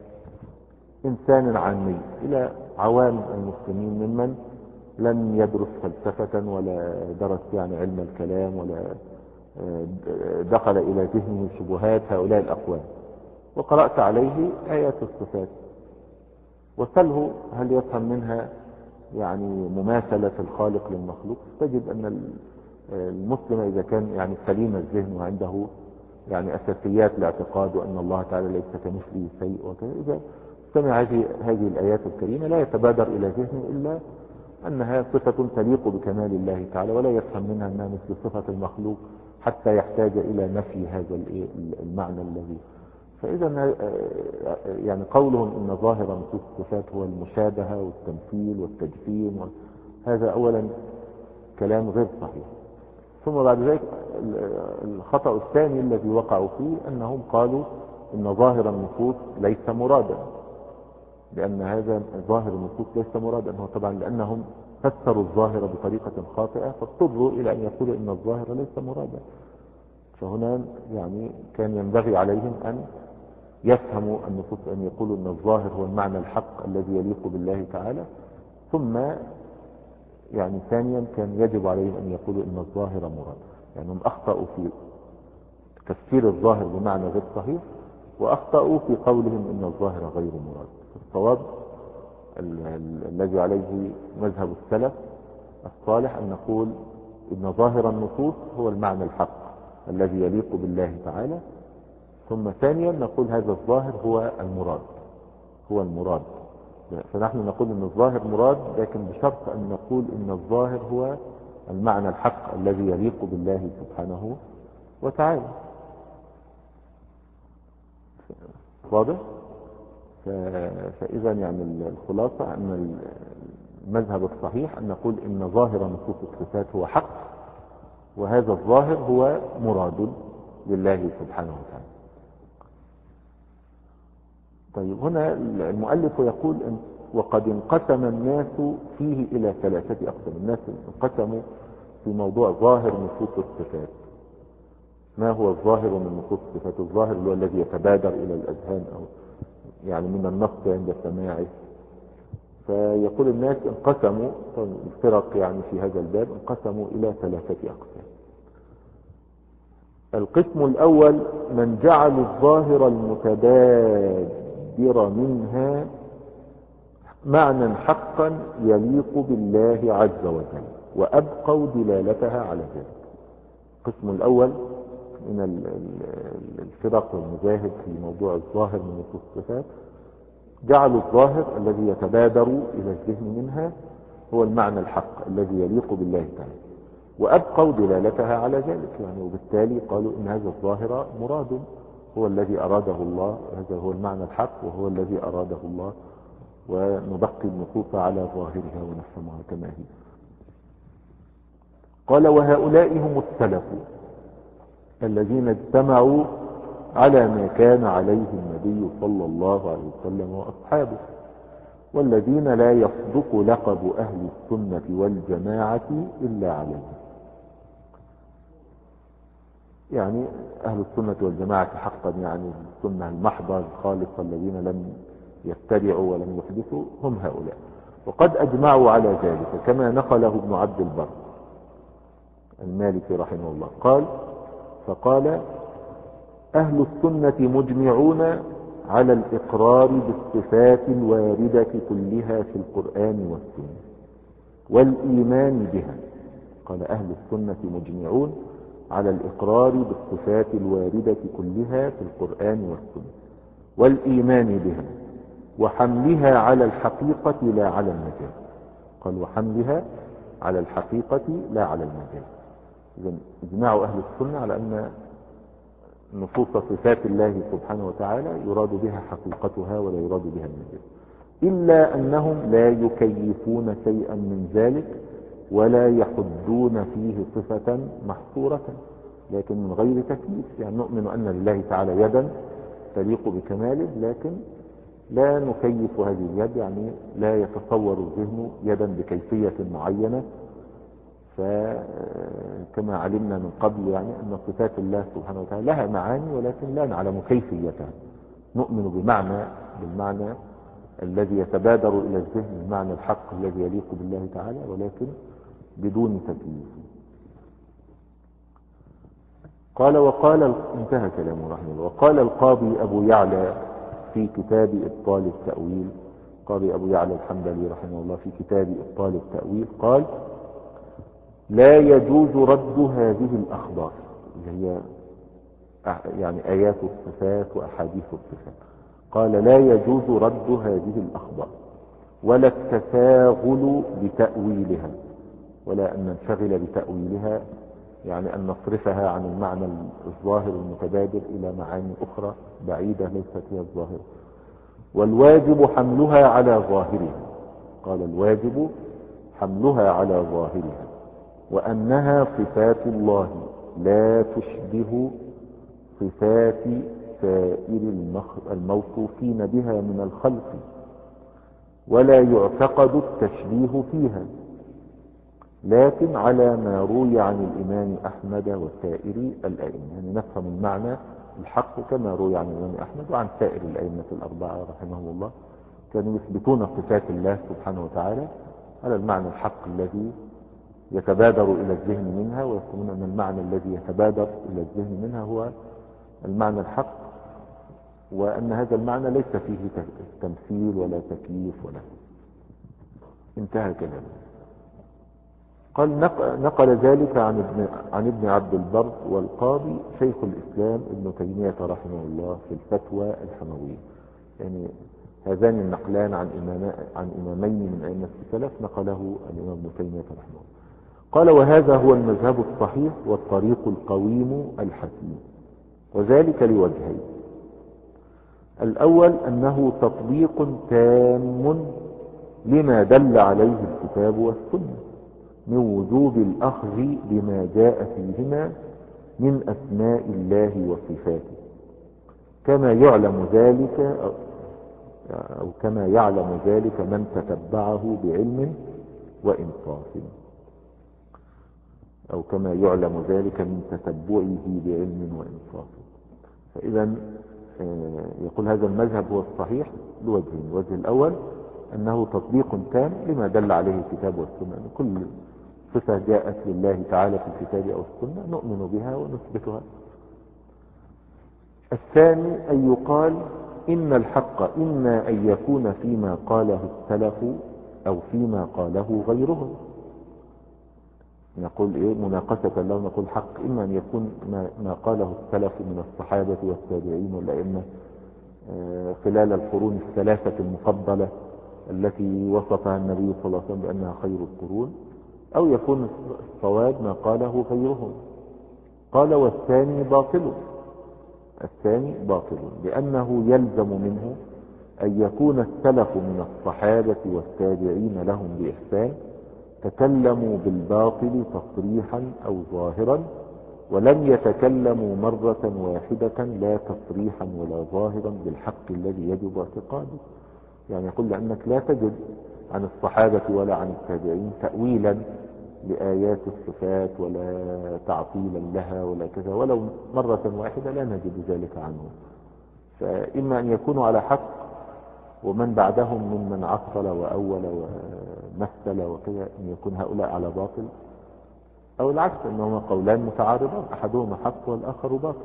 إنسان عامي، إلى عوام المسلمين ممن لم يدرس فلسفة ولا درس يعني علم الكلام ولا دخل إلى ذهنه شبهات هؤلاء الأقوام، وقرأت عليه آيات الصفات وسأله هل يفهم منها يعني مماثلة الخالق للمخلوق، تجد أن المسلم إذا كان يعني سليم الذهن وعنده يعني أساسيات الاعتقاد وأن الله تعالى ليس كمثله شيء وكذا، إذا سمع هذه هذه الآيات الكريمة لا يتبادر إلى ذهنه إلا أنها صفة تليق بكمال الله تعالى، ولا يفهم منها أنها مثل صفة المخلوق حتى يحتاج إلى نفي هذا المعنى الذي. فإذا يعني قولهم إن ظاهر نصوص الصفات هو المشابهة والتمثيل والتجسيم، هذا أولا كلام غير صحيح. ثم بعد ذلك الخطأ الثاني الذي وقعوا فيه أنهم قالوا إن ظاهر النصوص ليس مرادا، لأن هذا ظاهر النصوص ليس مرادا، هو طبعا لأنهم فسروا الظاهر بطريقة خاطئة فاضطروا إلى أن يقولوا إن الظاهر ليس مرادا. فهنا يعني كان ينبغي عليهم أن يفهموا النصوص، أن يقولوا أن الظاهر هو المعنى الحق الذي يليق بالله تعالى، ثم يعني ثانيا كان يجب عليهم أن يقولوا أن الظاهر مراد. يعني هم أخطأوا في تفسير الظاهر بمعنى غير صحيح، وأخطأوا في قولهم أن الظاهر غير مراد. الصواب الذي عليه مذهب السلف الصالح أن نقول إن ظاهر النصوص هو المعنى الحق الذي يليق بالله تعالى، ثم ثانيا نقول هذا الظاهر هو المراد هو المراد فنحن نقول ان الظاهر مراد، لكن بشرط ان نقول ان الظاهر هو المعنى الحق الذي يليق بالله سبحانه وتعالى. واضح؟ فاذا يعني الخلاصة ان المذهب الصحيح ان نقول ان ظاهر نصوص الصفات هو حق، وهذا الظاهر هو مراد لله سبحانه وتعالى. طيب هنا المؤلف يقول إن وقد انقسم الناس فيه إلى ثلاثة أقسام. الناس انقسموا في موضوع ظاهر نصوص الصفات. ما هو الظاهر من نصوص الصفات؟ الظاهر هو الذي يتبادر إلى الأذهان أو يعني من النص عند سماعه. فيقول الناس انقسموا، الفرق يعني في هذا الباب انقسموا إلى ثلاثة أقسام. القسم الأول من جعل الظاهر المتبادر منها معنى حقا يليق بالله عز وجل وأبقوا دلالتها على ذلك. القسم الأول من الفرق والمذاهب في موضوع الظاهر من نصوص الصفات جعلوا الظاهر الذي يتبادر إلى الذهن منها هو المعنى الحق الذي يليق بالله تعالى، وأبقوا دلالتها على ذلك. يعني وبالتالي قالوا إن هذا الظاهر مراد هو الذي أراده الله، هذا هو المعنى الحق وهو الذي أراده الله، ونبقي النصوص على ظاهرها ونفهمها كما هي. قال وهؤلاء هم السلف الذين اجتمعوا على ما كان عليه النبي صلى الله عليه وسلم وأصحابه، والذين لا يصدق لقب أهل السنة والجماعة إلا عليهم. يعني أهل السنة والجماعة حقا يعني السنة المحضة الخالصة الذين لم يتبعوا ولم يحدثوا هم هؤلاء، وقد أجمعوا على ذلك كما نقله ابن عبد البر المالكي رحمه الله قال فقال أهل السنة مجمعون على الإقرار بالصفات الواردة كلها في القرآن والسنة والإيمان بها. قال أهل السنة مجمعون على الإقرار بالصفات الواردة كلها في القرآن والسنة والإيمان بها وحملها على الحقيقة لا على المجاز. قال وحملها على الحقيقة لا على المجاز. إذن اجماع أهل السنة على أن نصوص صفات الله سبحانه وتعالى يراد بها حقيقتها ولا يراد بها المجاز، إلا أنهم لا يكيفون شيئا من ذلك ولا يحدون فيه صفة محصورة، لكن من غير تكييف. يعني نؤمن أن لله تعالى يدا تليق بكماله، لكن لا نكيف هذه اليد، يعني لا يتصور الذهن يدا بكيفية معينة. فكما علمنا من قبل يعني أن صفات الله سبحانه وتعالى لها معاني ولكن لا نعلم كيفيتها. نؤمن بمعنى بالمعنى الذي يتبادر إلى الذهن، المعنى الحق الذي يليق بالله تعالى، ولكن بدون تكييف. قال وقال انتهى كلامه رحمه الله. وقال القاضي أبو يعلى في كتاب إبطال التأويل، قاضي أبو يعلى الحنبلي رحمه الله في كتاب إبطال التأويل قال لا يجوز رد هذه الأخبار اللي هي يعني آيات الصفات وأحاديث الصفات. قال لا يجوز رد هذه الأخبار ولا التساغل بتأويلها، ولا أن ننشغل بتأويلها، يعني أن نصرفها عن المعنى الظاهر المتبادر إلى معاني أخرى بعيدة ليست هي الظاهر. والواجب حملها على ظاهرها. قال الواجب حملها على ظاهرها وأنها صفات الله لا تشبه صفات سائر الموصوفين بها من الخلق، ولا يعتقد التشبيه فيها، لكن على ما روي عن الإمام أحمد وسائر الأئمة. يعني نفهم المعنى الحق كما روي عن الإمام أحمد وعن سائر الأئمة الأربعة رحمهم الله، كانوا يثبتون صفات الله سبحانه وتعالى على المعنى الحق الذي يتبادر إلى الذهن منها، ويقولون أن المعنى الذي يتبادر إلى الذهن منها هو المعنى الحق، وأن هذا المعنى ليس فيه تمثيل ولا تكييف ولا. انتهى كلامه. قال نقل ذلك عن ابن, عن ابن عبد البر والقاضي شيخ الإسلام ابن تيمية رحمه الله في الفتوى الحموية. يعني هذان النقلان عن, إمام عن إمامين من أئمة السلف نقله الإمام ابن تيمية رحمه الله. قال وهذا هو المذهب الصحيح والطريق القويم الحكيم، وذلك لوجهين. الأول أنه تطبيق تام لما دل عليه الكتاب والسنة من وجوب الأخذ بما جاء فيهما من أسماء الله وصفاته، كما يعلم ذلك أو كما يعلم ذلك من تتبعه بعلم وإنصاف، أو كما يعلم ذلك من تتبعه بعلم وإنصاف. فإذا يقول هذا المذهب هو الصحيح لوجهين. الوجه الأول أنه تطبيق تام لما دل عليه الكتاب والسنة، يعني كل صفة جاءت لله تعالى في الكتاب أو السنة نؤمن بها ونثبتها. الثاني أن يقال إن الحق إما أن يكون فيما قاله السلف أو فيما قاله غيرهم. نقول إيه مناقشة له، نقول حق إما أن يكون ما, ما قاله السلف من الصحابة والتابعين والأئمة خلال القرون الثلاثة المفضلة التي وصفها النبي صلى الله عليه وسلم بأنها خير القرون، أو يكون الصواب ما قاله غيرهم. قال والثاني باطل، الثاني باطل لأنه يلزم منه أن يكون السلف من الصحابة والتابعين لهم بإحسان تكلموا بالباطل تصريحا أو ظاهرا، ولم يتكلموا مرة واحدة لا تصريحا ولا ظاهرا بالحق الذي يجب اعتقاده. يعني يقول لأنك لا تجد عن الصحابة ولا عن التابعين تأويلا لآيات الصفات ولا تعطيلا لها ولا كذا، ولو مرة واحدة لا نجد ذلك عنهم. فإما أن يكونوا على حق ومن بعدهم ممن عطل وأول ومثل وكذا أن يكون هؤلاء على باطل، أو العكس أنهما قولان متعارضان أحدهما حق والآخر باطل.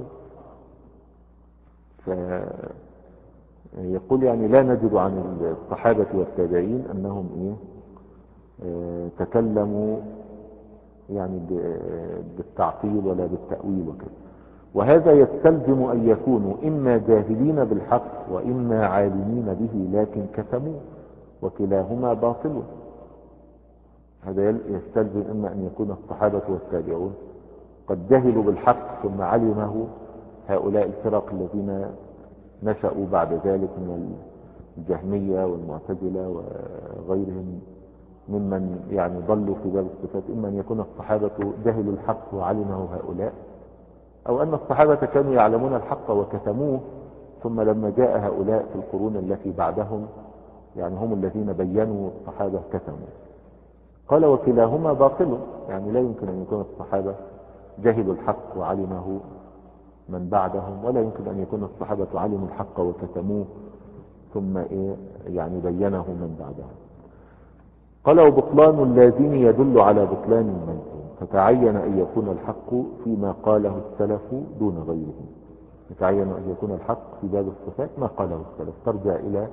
فيقول يعني لا نجد عن الصحابة والتابعين أنهم إيه اه تكلموا يعني بالتعطيل ولا بالتأويل وكذا. وهذا يستلزم أن يكونوا إما جاهلين بالحق وإما عالمين به لكن كتموه، وكلاهما باطل. هذا يستلزم إما أن يكون الصحابة والتابعون قد جهلوا بالحق ثم علمه هؤلاء الفرق الذين نشأوا بعد ذلك من الجهمية والمعتزلة وغيرهم ممن يعني ضلوا في باب الصفات. إما أن يكون الصحابة جهلوا الحق وعلمه هؤلاء، أو أن الصحابة كانوا يعلمون الحق وكتموه، ثم لما جاء هؤلاء في القرون التي بعدهم يعني هم الذين بينوا الصحابة كتموا. قال وكلاهما باطل، يعني لا يمكن أن يكون الصحابة جهلوا الحق وعلمه من بعدهم، ولا يمكن أن يكون الصحابة علموا الحق وكتموه ثم إيه يعني بينه من بعدهم. قال وبطلان اللازم يدل على بطلان الملزوم، فتعين أن يكون الحق فيما قاله السلف دون غيره. يتعين أن يكون الحق في باب الصفات ما قاله السلف. ترجع إلى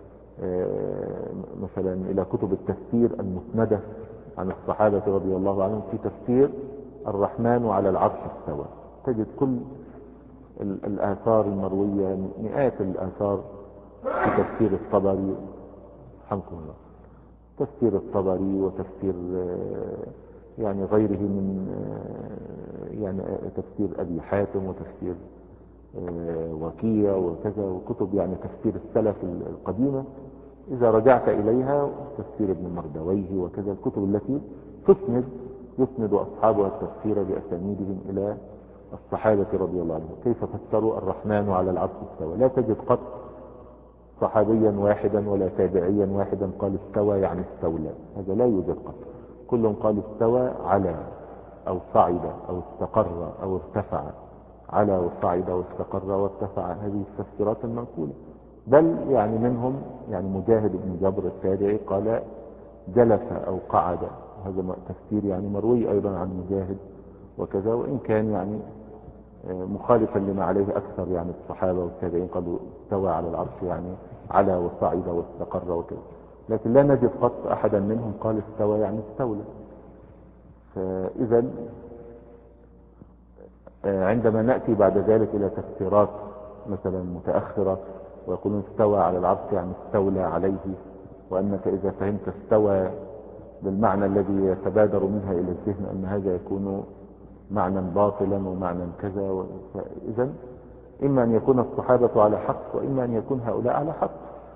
مثلا إلى كتب التفسير المسندة عن الصحابة رضي الله عنهم في تفسير الرحمن على العرش استوى، تجد كل الآثار المروية، مئات الآثار في تفسير الطبري رحمكم الله، تفسير الطبري وتفسير يعني غيره من يعني تفسير أبي حاتم وتفسير وكيع وكذا، وكتب يعني تفسير السلف القديمة إذا رجعت إليها، تفسير ابن مردويه وكذا، الكتب التي تسند يسند أصحابها التفسير بأسانيدهم إلى الصحابة رضي الله عنهم كيف فسروا الرحمن على العرش استوى. لا تجد قط صحابيا واحدا ولا تابعيا واحدا قال استوى يعني استولى، هذا لا يوجد قط. كلهم قالوا استوى على أو صعد أو استقر أو ارتفع، على وصعد واستقر وارتفع، هذه التفسيرات المنقولة. بل يعني منهم يعني مجاهد بن جبر التابعي قال جلس أو قعد، هذا تفسير يعني مروي أيضا عن مجاهد وكذا، وإن كان يعني مخالفا لما عليه أكثر يعني الصحابة والتابعين، قالوا استوى على العرش يعني على وصعد واستقر وكذا، لكن لا نجد قط أحدا منهم قال استوى يعني استولى. فإذا عندما نأتي بعد ذلك إلى تفسيرات مثلا متأخرة ويقولون استوى على العرش يعني استولى عليه، وأنك إذا فهمت استوى بالمعنى الذي يتبادر منها إلى الذهن أن هذا يكون معنى باطلا ومعنى كذا، فإذا إما أن يكون الصحابة على حق وإما أن يكون هؤلاء على حق.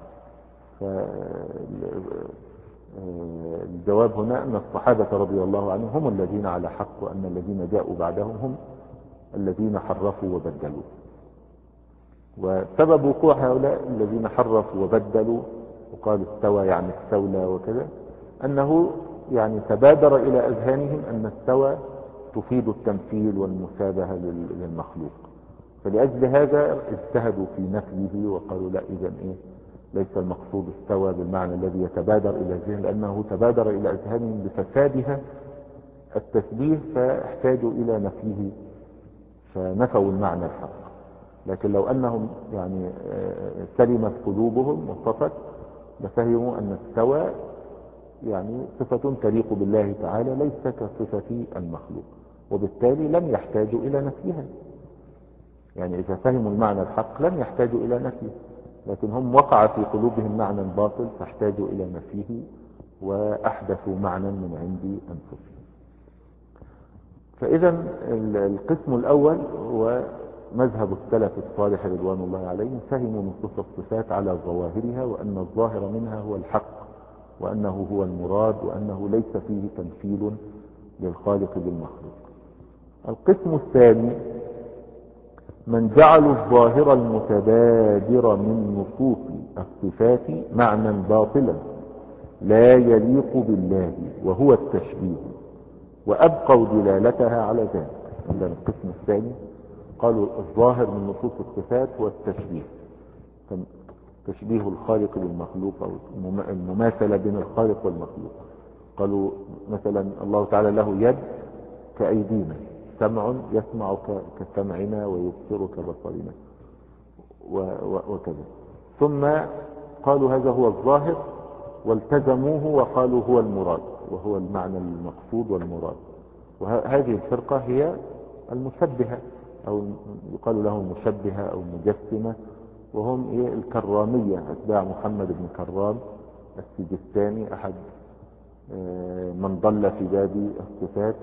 فالجواب هنا أن الصحابة رضي الله عنهم هم الذين على حق، وأن الذين جاءوا بعدهم هم الذين حرفوا وبدلوا. وسبب وقوع هؤلاء الذين حرفوا وبدلوا وقالوا استوى يعني استولى وكذا، أنه يعني تبادر إلى أذهانهم أن استوى تفيد التمثيل والمشابهة للمخلوق، فلأجل هذا اجتهدوا في نفيه وقالوا لا، إذن إيه ليس المقصود استوى بالمعنى الذي يتبادر إلى الذهن، لأنه تبادر إلى أذهانهم بفسادها التشبيه فاحتاجوا إلى نفيه فنفوا المعنى الحق. لكن لو أنهم يعني سلمت قلوبهم وصفت لفهموا أن استوى يعني صفة تليق بالله تعالى ليس كصفة المخلوق، وبالتالي لم يحتاجوا إلى نفيها. يعني إذا فهموا المعنى الحق لم يحتاجوا إلى نفيه، لكن هم وقع في قلوبهم معنى باطل فاحتاجوا إلى نفيه وأحدثوا معنى من عند أنفسهم. فإذا القسم الأول هو مذهب السلف الصالح رضوان الله عليهم، فهموا نصوص الصفات على ظواهرها، وأن الظاهر منها هو الحق، وأنه هو المراد، وأنه ليس فيه تمثيل للخالق بالمخلوق. القسم الثاني من جعلوا الظاهر المتبادر من نصوص الصفات معنى باطلا لا يليق بالله وهو التشبيه، وأبقوا دلالتها على ذلك. عندنا القسم الثاني قالوا الظاهر من نصوص الصفات هو التشبيه، تشبيه الخالق بالمخلوق أو المماثلة بين الخالق والمخلوق. قالوا مثلا الله تعالى له يد كأيدينا، سمع يسمع كسمعنا ويبصر كبصرنا وكذا. ثم قالوا هذا هو الظاهر والتزموه وقالوا هو المراد، وهو المعنى المقصود والمراد. وهذه الفرقة هي المشبهة، أو يقال لهم مشبهة أو مجسمة، وهم إيه الكرامية، أتباع محمد بن كرام السجستاني، أحد من ضل في باب الصفات.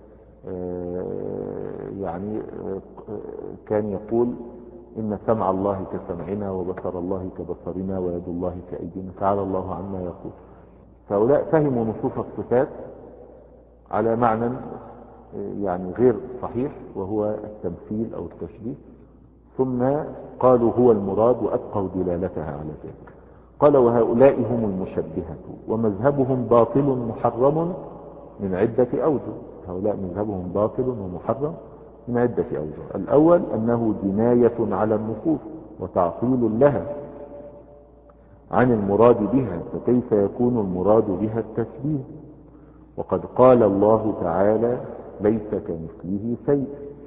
يعني كان يقول إن سمع الله كسمعنا وبصر الله كبصرنا ويد الله كأيدينا، تعالى الله عما يقول. فهؤلاء فهموا نصوص الصفات على معنى يعني غير صحيح، وهو التمثيل أو التشبيه، ثم قالوا هو المراد وأبقوا دلالتها على ذلك. قال وهؤلاء هم المشبهة ومذهبهم باطل محرم من عدة أوجه. هؤلاء مذهبهم باطل ومحرم من عدة أوجه. الأول أنه جناية على النصوص وتعطيل لها عن المراد بها، فكيف يكون المراد بها التشبيه وقد قال الله تعالى ليس كمثله شيء.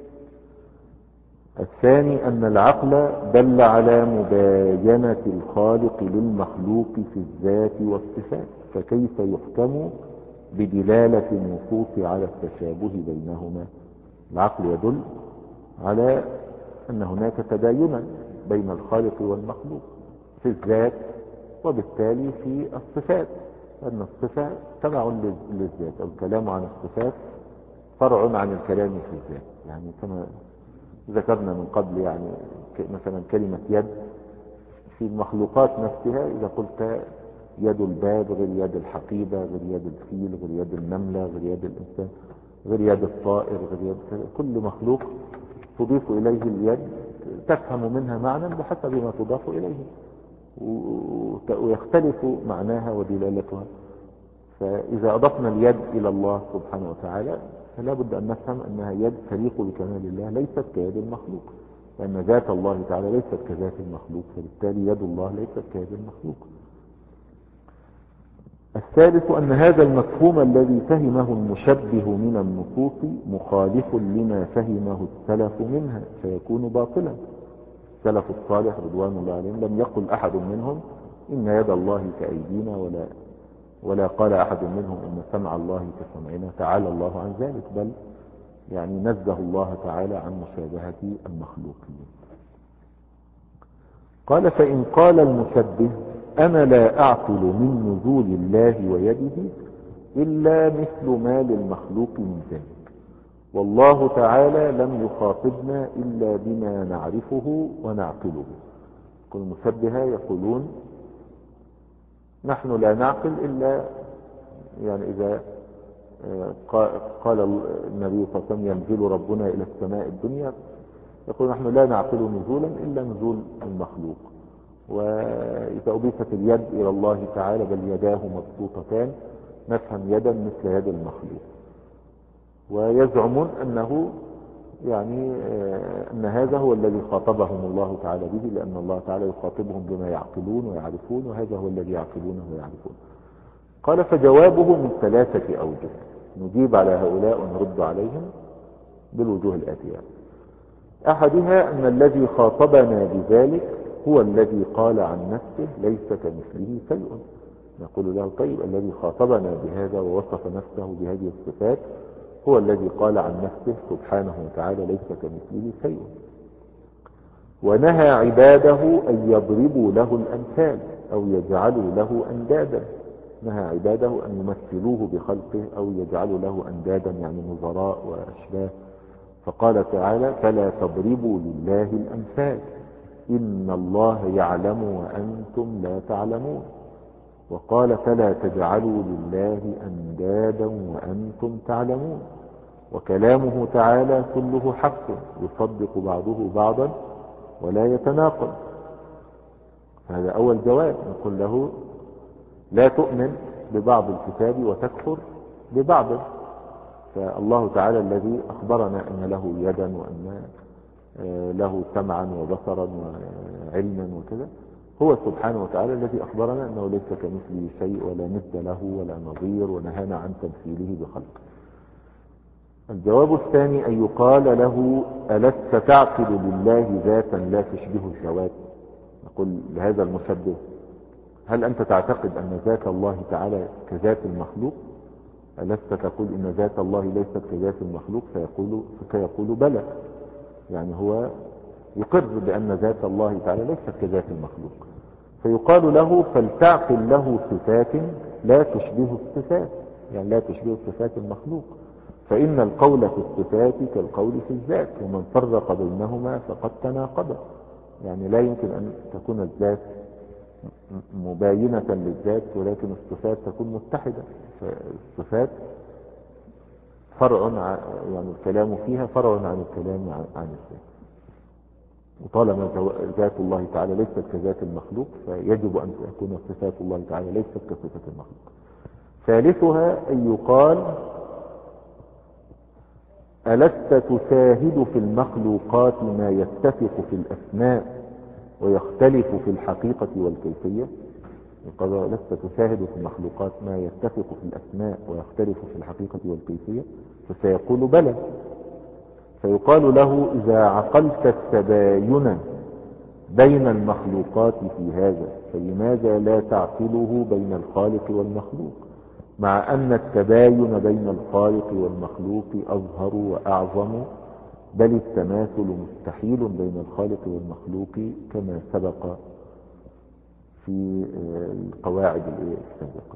الثاني أن العقل دل على مباينة الخالق للمخلوق في الذات والصفات، فكيف يحكم بدلالة النصوص على التشابه بينهما. العقل يدل على أن هناك تباينا بين الخالق والمخلوق في الذات وبالتالي في الصفات، أن الصفة تبع للذات، الكلام عن الصفات فرع عن الكلام في الذات. يعني كما ذكرنا من قبل، يعني مثلا كلمة يد في المخلوقات نفسها، إذا قلت يد الباب غير يد الحقيبة غير يد الفيل غير يد النملة غير يد الإنسان غير يد الطائر غير يد كل مخلوق تضيف إليه اليد تفهم منها معنى بحسب ما تضاف إليه، ويختلف معناها ودلالتها. فإذا أضفنا اليد إلى الله سبحانه وتعالى فلا بد أن نفهم أنها يد تليق بكمال الله ليست كيد المخلوق، لأن ذات الله تعالى ليست كذات المخلوق، فبالتالي يد الله ليست كيد المخلوق. الثالث أن هذا المفهوم الذي فهمه المشبه من النصوص مخالف لما فهمه السلف منها فيكون باطلا. السلف الصالح رضوان الله عليهم لم يقل أحد منهم إن يد الله كأيدينا، ولا ولا قال أحد منهم إن سمع الله كسمعنا، تعالى الله عن ذلك، بل يعني نزه الله تعالى عن مشابهة المخلوقين. قال فإن قال المشبه أنا لا أعقل من نزول الله ويده إلا مثل ما للمخلوق من ذلك، والله تعالى لم يخاطبنا إلا بما نعرفه ونعقله. كل المشبهة يقولون نحن لا نعقل إلا يعني إذا قال النبي صلى الله عليه وسلم ينزل ربنا إلى السماء الدنيا، يقول نحن لا نعقل نزولا إلا نزول المخلوق. وإذا أضيفت اليد إلى الله تعالى بل يداه مبسوطتان نفهم يدا مثل يد المخلوق. ويزعمون أنه يعني أن هذا هو الذي خاطبهم الله تعالى به، لأن الله تعالى يخاطبهم بما يعقلون ويعرفون، وهذا هو الذي يعقلونه ويعرفون. قال فجوابه من ثلاثة أوجه، نجيب على هؤلاء ونرد عليهم بالوجوه الآتية. أحدها أن الذي خاطبنا بذلك هو الذي قال عن نفسه ليس كمثله شيء. نقول له طيب الذي خاطبنا بهذا ووصف نفسه بهذه الصفات هو الذي قال عن نفسه سبحانه وتعالى ليس كمثله شيء، ونهى عباده أن يضربوا له الأمثال أو يجعلوا له أندادا. نهى عباده أن يمثلوه بخلقه أو يجعلوا له أندادا يعني نظراء وأشباه. فقال تعالى فلا تضربوا لله الأمثال إن الله يعلم وأنتم لا تعلمون. وقال فلا تجعلوا لله أندادا وأنتم تعلمون. وكلامه تعالى كله حق يصدق بعضه بعضا ولا يتناقض. هذا أول جواب، نقول له لا تؤمن ببعض الكتاب وتكفر ببعض. فالله تعالى الذي أخبرنا أن له يدا وأن له سمعا وبصرا وعلما وكذا، هو سبحانه وتعالى الذي أخبرنا أنه ليس كمثله شيء ولا ند له ولا نظير، ونهانا عن تمثيله بخلق. الجواب الثاني أن يقال له ألست تعقل لله ذاتا لا تشبه الذوات. نقول لهذا المشبه هل أنت تعتقد أن ذات الله تعالى كذات المخلوق؟ ألست تقول إن ذات الله ليست كذات المخلوق؟ فيقول, فيقول بلى، يعني هو يقر بأن ذات الله تعالى ليست كذات المخلوق. فيقال له فلتعقل له صفات لا تشبه الصفات، يعني لا تشبه صفات المخلوق، فإن القول في الصفات كالقول في الذات، ومن فرق بينهما فقد تناقض. يعني لا يمكن أن تكون الذات مباينة للذات ولكن الصفات تكون متحدة. فالصفات فرع يعني الكلام فيها فرع عن الكلام عن الذات، وطالما ذات الله تعالى ليست كذات المخلوق فيجب أن تكون صفات الله تعالى ليست كصفات المخلوق. ثالثها أن يقال ألست تشاهد في المخلوقات ما يتفق في الأسماء ويختلف في الحقيقة والكيفية؟ يقال لست تشاهد في المخلوقات ما يتفق في الأسماء ويختلف في الحقيقة والكيفية؟ فسيقول بلى. فيقال له إذا عقلت التباين بين المخلوقات في هذا فلماذا لا تعقله بين الخالق والمخلوق، مع أن التباين بين الخالق والمخلوق أظهر وأعظم، بل التماثل مستحيل بين الخالق والمخلوق كما سبق في القواعد السابقة.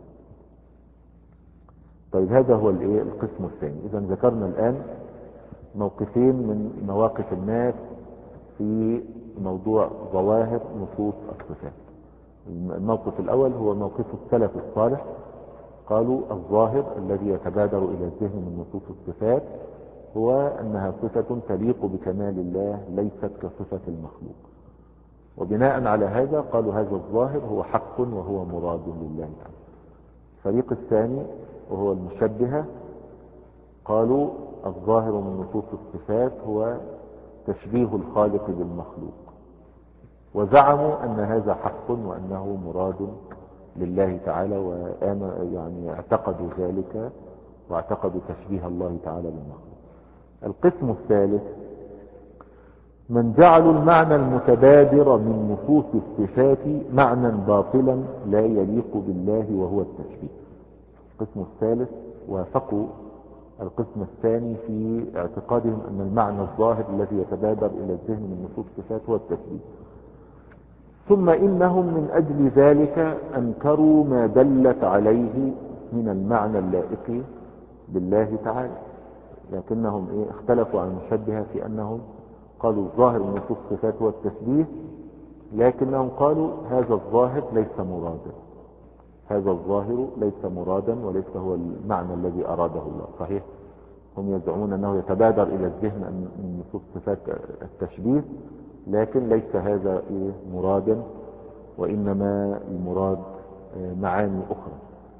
طيب هذا هو القسم الثاني. إذا ذكرنا الآن موقفين من مواقف الناس في موضوع ظواهر نصوص الصفات. الموقف الأول هو موقف السلف الصالح، قالوا الظاهر الذي يتبادر إلى الذهن من نصوص الصفات هو أنها صفة تليق بكمال الله ليست كصفة المخلوق، وبناء على هذا قالوا هذا الظاهر هو حق وهو مراد لله تعالى. الفريق الثاني وهو المشبهة قالوا الظاهر من نصوص الصفات هو تشبيه الخالق بالمخلوق، وزعموا أن هذا حق وأنه مراد لله تعالى، وآمن يعني اعتقدوا ذلك واعتقدوا تشبيه الله تعالى بالمخلوق. القسم الثالث من جعلوا المعنى المتبادر من نصوص الصفات معنى باطلا لا يليق بالله وهو التشبيه. القسم الثالث وافقوا القسم الثاني في اعتقادهم أن المعنى الظاهر الذي يتبادر إلى الذهن من نصوص الصفات هو التشبيه. ثم إنهم من أجل ذلك أنكروا ما دلت عليه من المعنى اللائق بالله تعالى، لكنهم إيه اختلفوا عن المشبهة في أنهم قالوا الظاهر من نصوص الصفات هو التشبيه، لكنهم قالوا هذا الظاهر ليس مرادا، هذا الظاهر ليس مرادا وليس هو المعنى الذي أراده الله. صحيح هم يزعمون أنه يتبادر إلى الذهن من نصوص صفات التشبيه، لكن ليس هذا إيه مرادا، وإنما المراد معاني أخرى.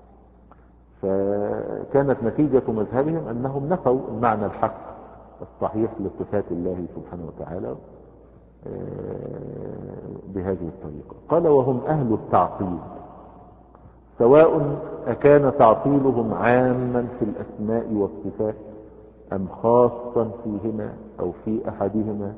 فكانت نتيجة مذهبهم أنهم نفوا المعنى الحق الصحيح لصفات الله سبحانه وتعالى بهذه الطريقة. قال وهم أهل التعطيل، سواء أكان تعطيلهم عاما في الأسماء والصفات أم خاصا فيهما أو في أحدهما،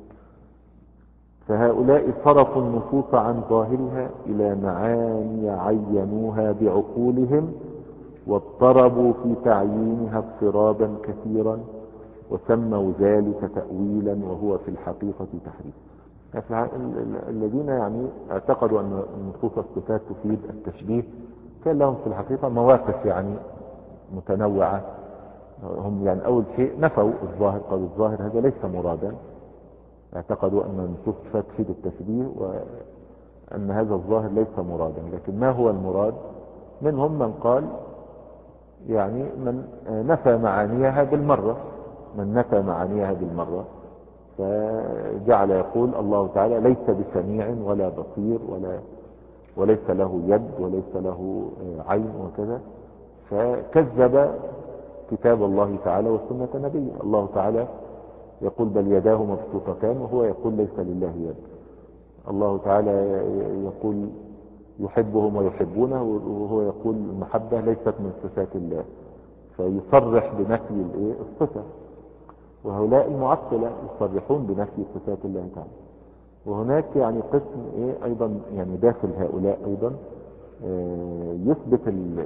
فهؤلاء صرفوا النصوص عن ظاهرها إلى معاني عينوها بعقولهم، واضطربوا في تعيينها اضطرابا كثيرا، وسموا ذلك تأويلا وهو في الحقيقة تحريف. الذين يعني اعتقدوا أن نصوص الصفات تفيد التشبيه كان لهم في الحقيقة مواقف يعني متنوعة. هم يعني أول شيء نفوا الظاهر، قالوا الظاهر هذا ليس مرادا، اعتقدوا أن نصوص الصفات تفيد التشبيه وأن هذا الظاهر ليس مرادا. لكن ما هو المراد؟ منهم من قال يعني من نفى معانيها بالمرة، من نفى معانيها بالمرة فجعل يقول الله تعالى ليس بسميع ولا بصير ولا وليس له يد وليس له عين وكذا، فكذب كتاب الله تعالى وسنة نبيه. الله تعالى يقول بل يداه مبسوطتان وهو يقول ليس لله يد. الله تعالى يقول يحبهم ويحبونه وهو يقول المحبة ليست من صفات الله، فيصرح بنفي الايه الصفة. وهؤلاء المعطلة يصرحون بنفي صفات الله تعالى. وهناك يعني قسم ايه ايضا يعني داخل هؤلاء ايضا يثبت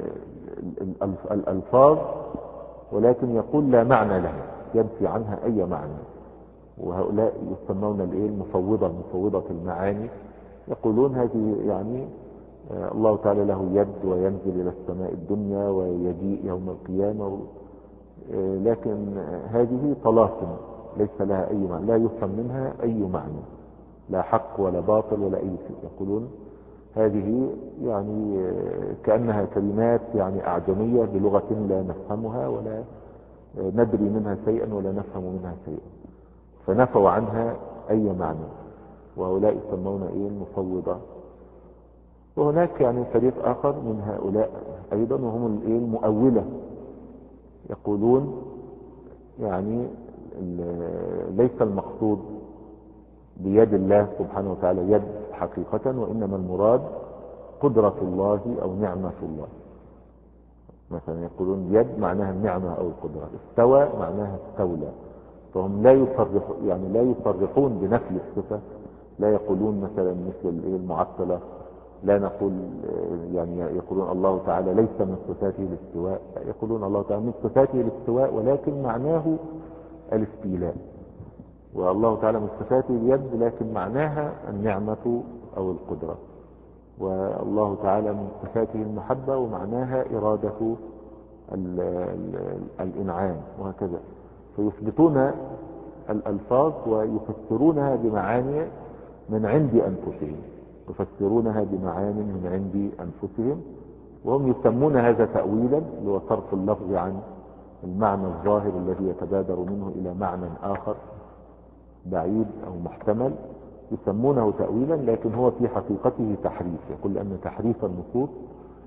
الالفاظ ولكن يقول لا معنى لها، ينفي عنها اي معنى. وهؤلاء يسمون الايه المفوضة، مفوضة المعاني، يقولون هذه يعني الله تعالى له يد وينزل الى السماء الدنيا ويجيء يوم القيامة، لكن هذه طلاسم ليس لها اي معنى، لا يفهم منها اي معنى، لا حق ولا باطل ولا اي شيء. يقولون هذه يعني كأنها كلمات يعني اعجمية بلغة لا نفهمها ولا ندري منها شيئا ولا نفهم منها شيئا، فنفوا عنها اي معنى. وهؤلاء يسمون ايه المفوضة. وهناك يعني فريق اخر من هؤلاء ايضا وهم الايه المؤولة، يقولون يعني ليس المقصود بيد الله سبحانه وتعالى يد حقيقة، وإنما المراد قدرة الله أو نعمة الله. مثلا يقولون يد معناها النعمة أو القدرة، استوى معناها استولى. فهم لا يصرح يعني لا يصرحون بنفي الصفة، لا يقولون مثلا مثل المعطلة لا نقول يعني يقولون الله تعالى ليس من صفاته الاستواء، يقولون الله تعالى من صفاته الاستواء ولكن معناه الاستيلاء. والله تعالى من صفاته اليد لكن معناها النعمة او القدرة. والله تعالى من صفاته المحبة ومعناها ارادة ال ال الانعام وهكذا. فيثبتون الالفاظ ويفسرونها بمعاني من عند انفسهم، يفسرونها بمعاني من عند انفسهم، وهم يسمون هذا تأويلا اللي هو صرف اللفظ عن المعنى الظاهر الذي يتبادر منه الى معنى اخر بعيد او محتمل، يسمونه تأويلا، لكن هو في حقيقته تحريف. يقول ان تحريف النصوص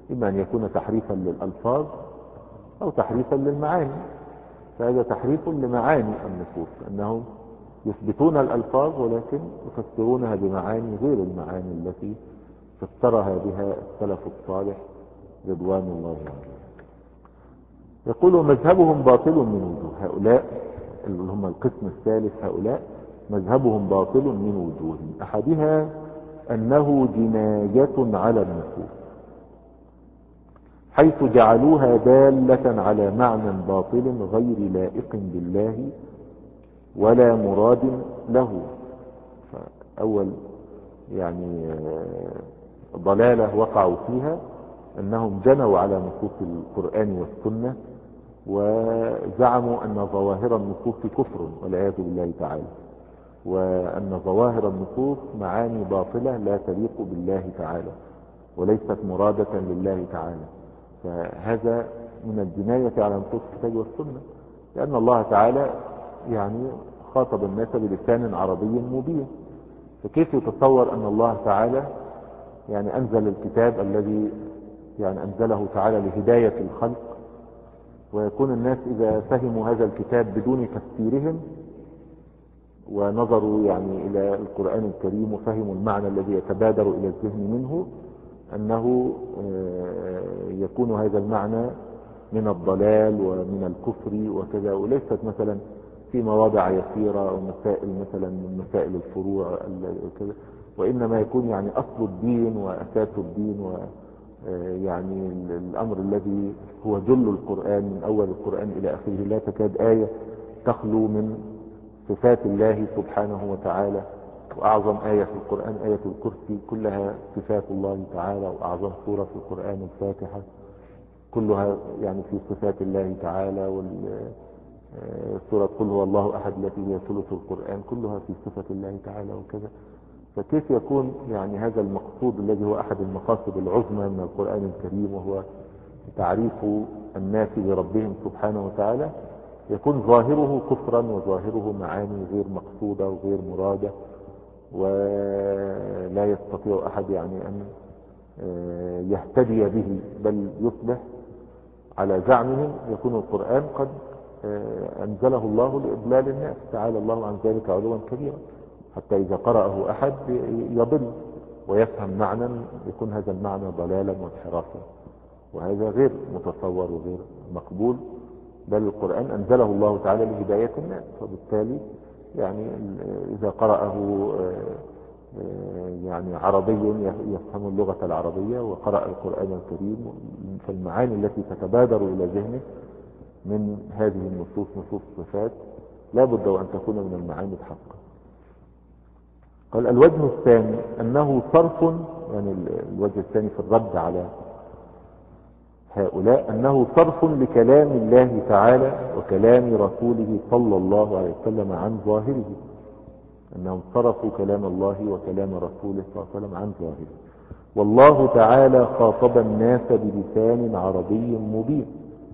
إما أن يكون تحريفا للألفاظ أو تحريفا للمعاني. فهذا تحريف لمعاني النصوص، أنهم يثبتون الألفاظ ولكن يفسرونها بمعاني غير المعاني التي فسرها بها السلف الصالح رضوان الله عليهم. يقول مذهبهم باطل من وجوه. هؤلاء اللي هم القسم الثالث، هؤلاء مذهبهم باطل من وجوه، أحدها أنه جناية على النصوص، حيث جعلوها دالة على معنى باطل غير لائق بالله ولا مراد له. فأول يعني ضلالة وقعوا فيها أنهم جنوا على نصوص القرآن والسنة وزعموا أن ظواهر النصوص كفر والعياذ بالله تعالى، وأن ظواهر النصوص معاني باطلة لا تليق بالله تعالى وليست مرادة لله تعالى. فهذا من الجناية على نصوص الكتاب والسنة، لأن الله تعالى يعني خاطب الناس بلسان عربي مبين، فكيف يتصور أن الله تعالى يعني أنزل الكتاب الذي يعني أنزله تعالى لهداية الخلق، ويكون الناس إذا فهموا هذا الكتاب بدون تفسيرهم ونظروا يعني إلى القرآن الكريم وفهموا المعنى الذي يتبادر إلى الذهن منه، أنه يكون هذا المعنى من الضلال ومن الكفر وكذا، وليست مثلا في مواضع يسيرة ومسائل مثلا من مسائل الفروع وكذا، وإنما يكون يعني أصل الدين وأساس الدين ويعني الأمر الذي هو جل القرآن من أول القرآن إلى آخره. لا تكاد آية تخلو من صفات الله سبحانه وتعالى، وأعظم آية في القرآن آية الكرسي كلها صفات الله تعالى، وأعظم سورة في القرآن الفاتحة كلها يعني في صفات الله تعالى، والسورة قل هو الله أحد التي هي ثلث القرآن كلها في صفة الله تعالى وكذا. فكيف يكون يعني هذا المقصود الذي هو أحد المقاصد العظمى من القرآن الكريم وهو تعريف الناس بربهم سبحانه وتعالى يكون ظاهره كفرا وظاهره معاني غير مقصودة وغير مرادة، ولا يستطيع أحد يعني أن يهتدي به، بل يصبح على زعمهم يكون القرآن قد أنزله الله لإضلال الناس، تعالى الله عن ذلك علوا كبيرا، حتى إذا قرأه أحد يضل ويفهم معنى يكون هذا المعنى ضلالا وانحرافا، وهذا غير متصور وغير مقبول. بل القرآن أنزله الله تعالى لهداية الناس، فبالتالي يعني إذا قرأه يعني عربي يفهم اللغة العربية وقرأ القرآن الكريم، فالمعاني التي تتبادر إلى ذهنه من هذه النصوص نصوص الصفات لا بد وأن تكون من المعاني الحقة. قال الوجه الثاني أنه صرف، يعني الوجه الثاني في الرد على هؤلاء أنه صرف لكلام الله تعالى وكلام رسوله صلى الله عليه وسلم عن ظاهره، أنهم صرفوا كلام الله وكلام رسوله صلى الله عليه وسلم عن ظاهره. والله تعالى خاطب الناس بلسان عربي مبين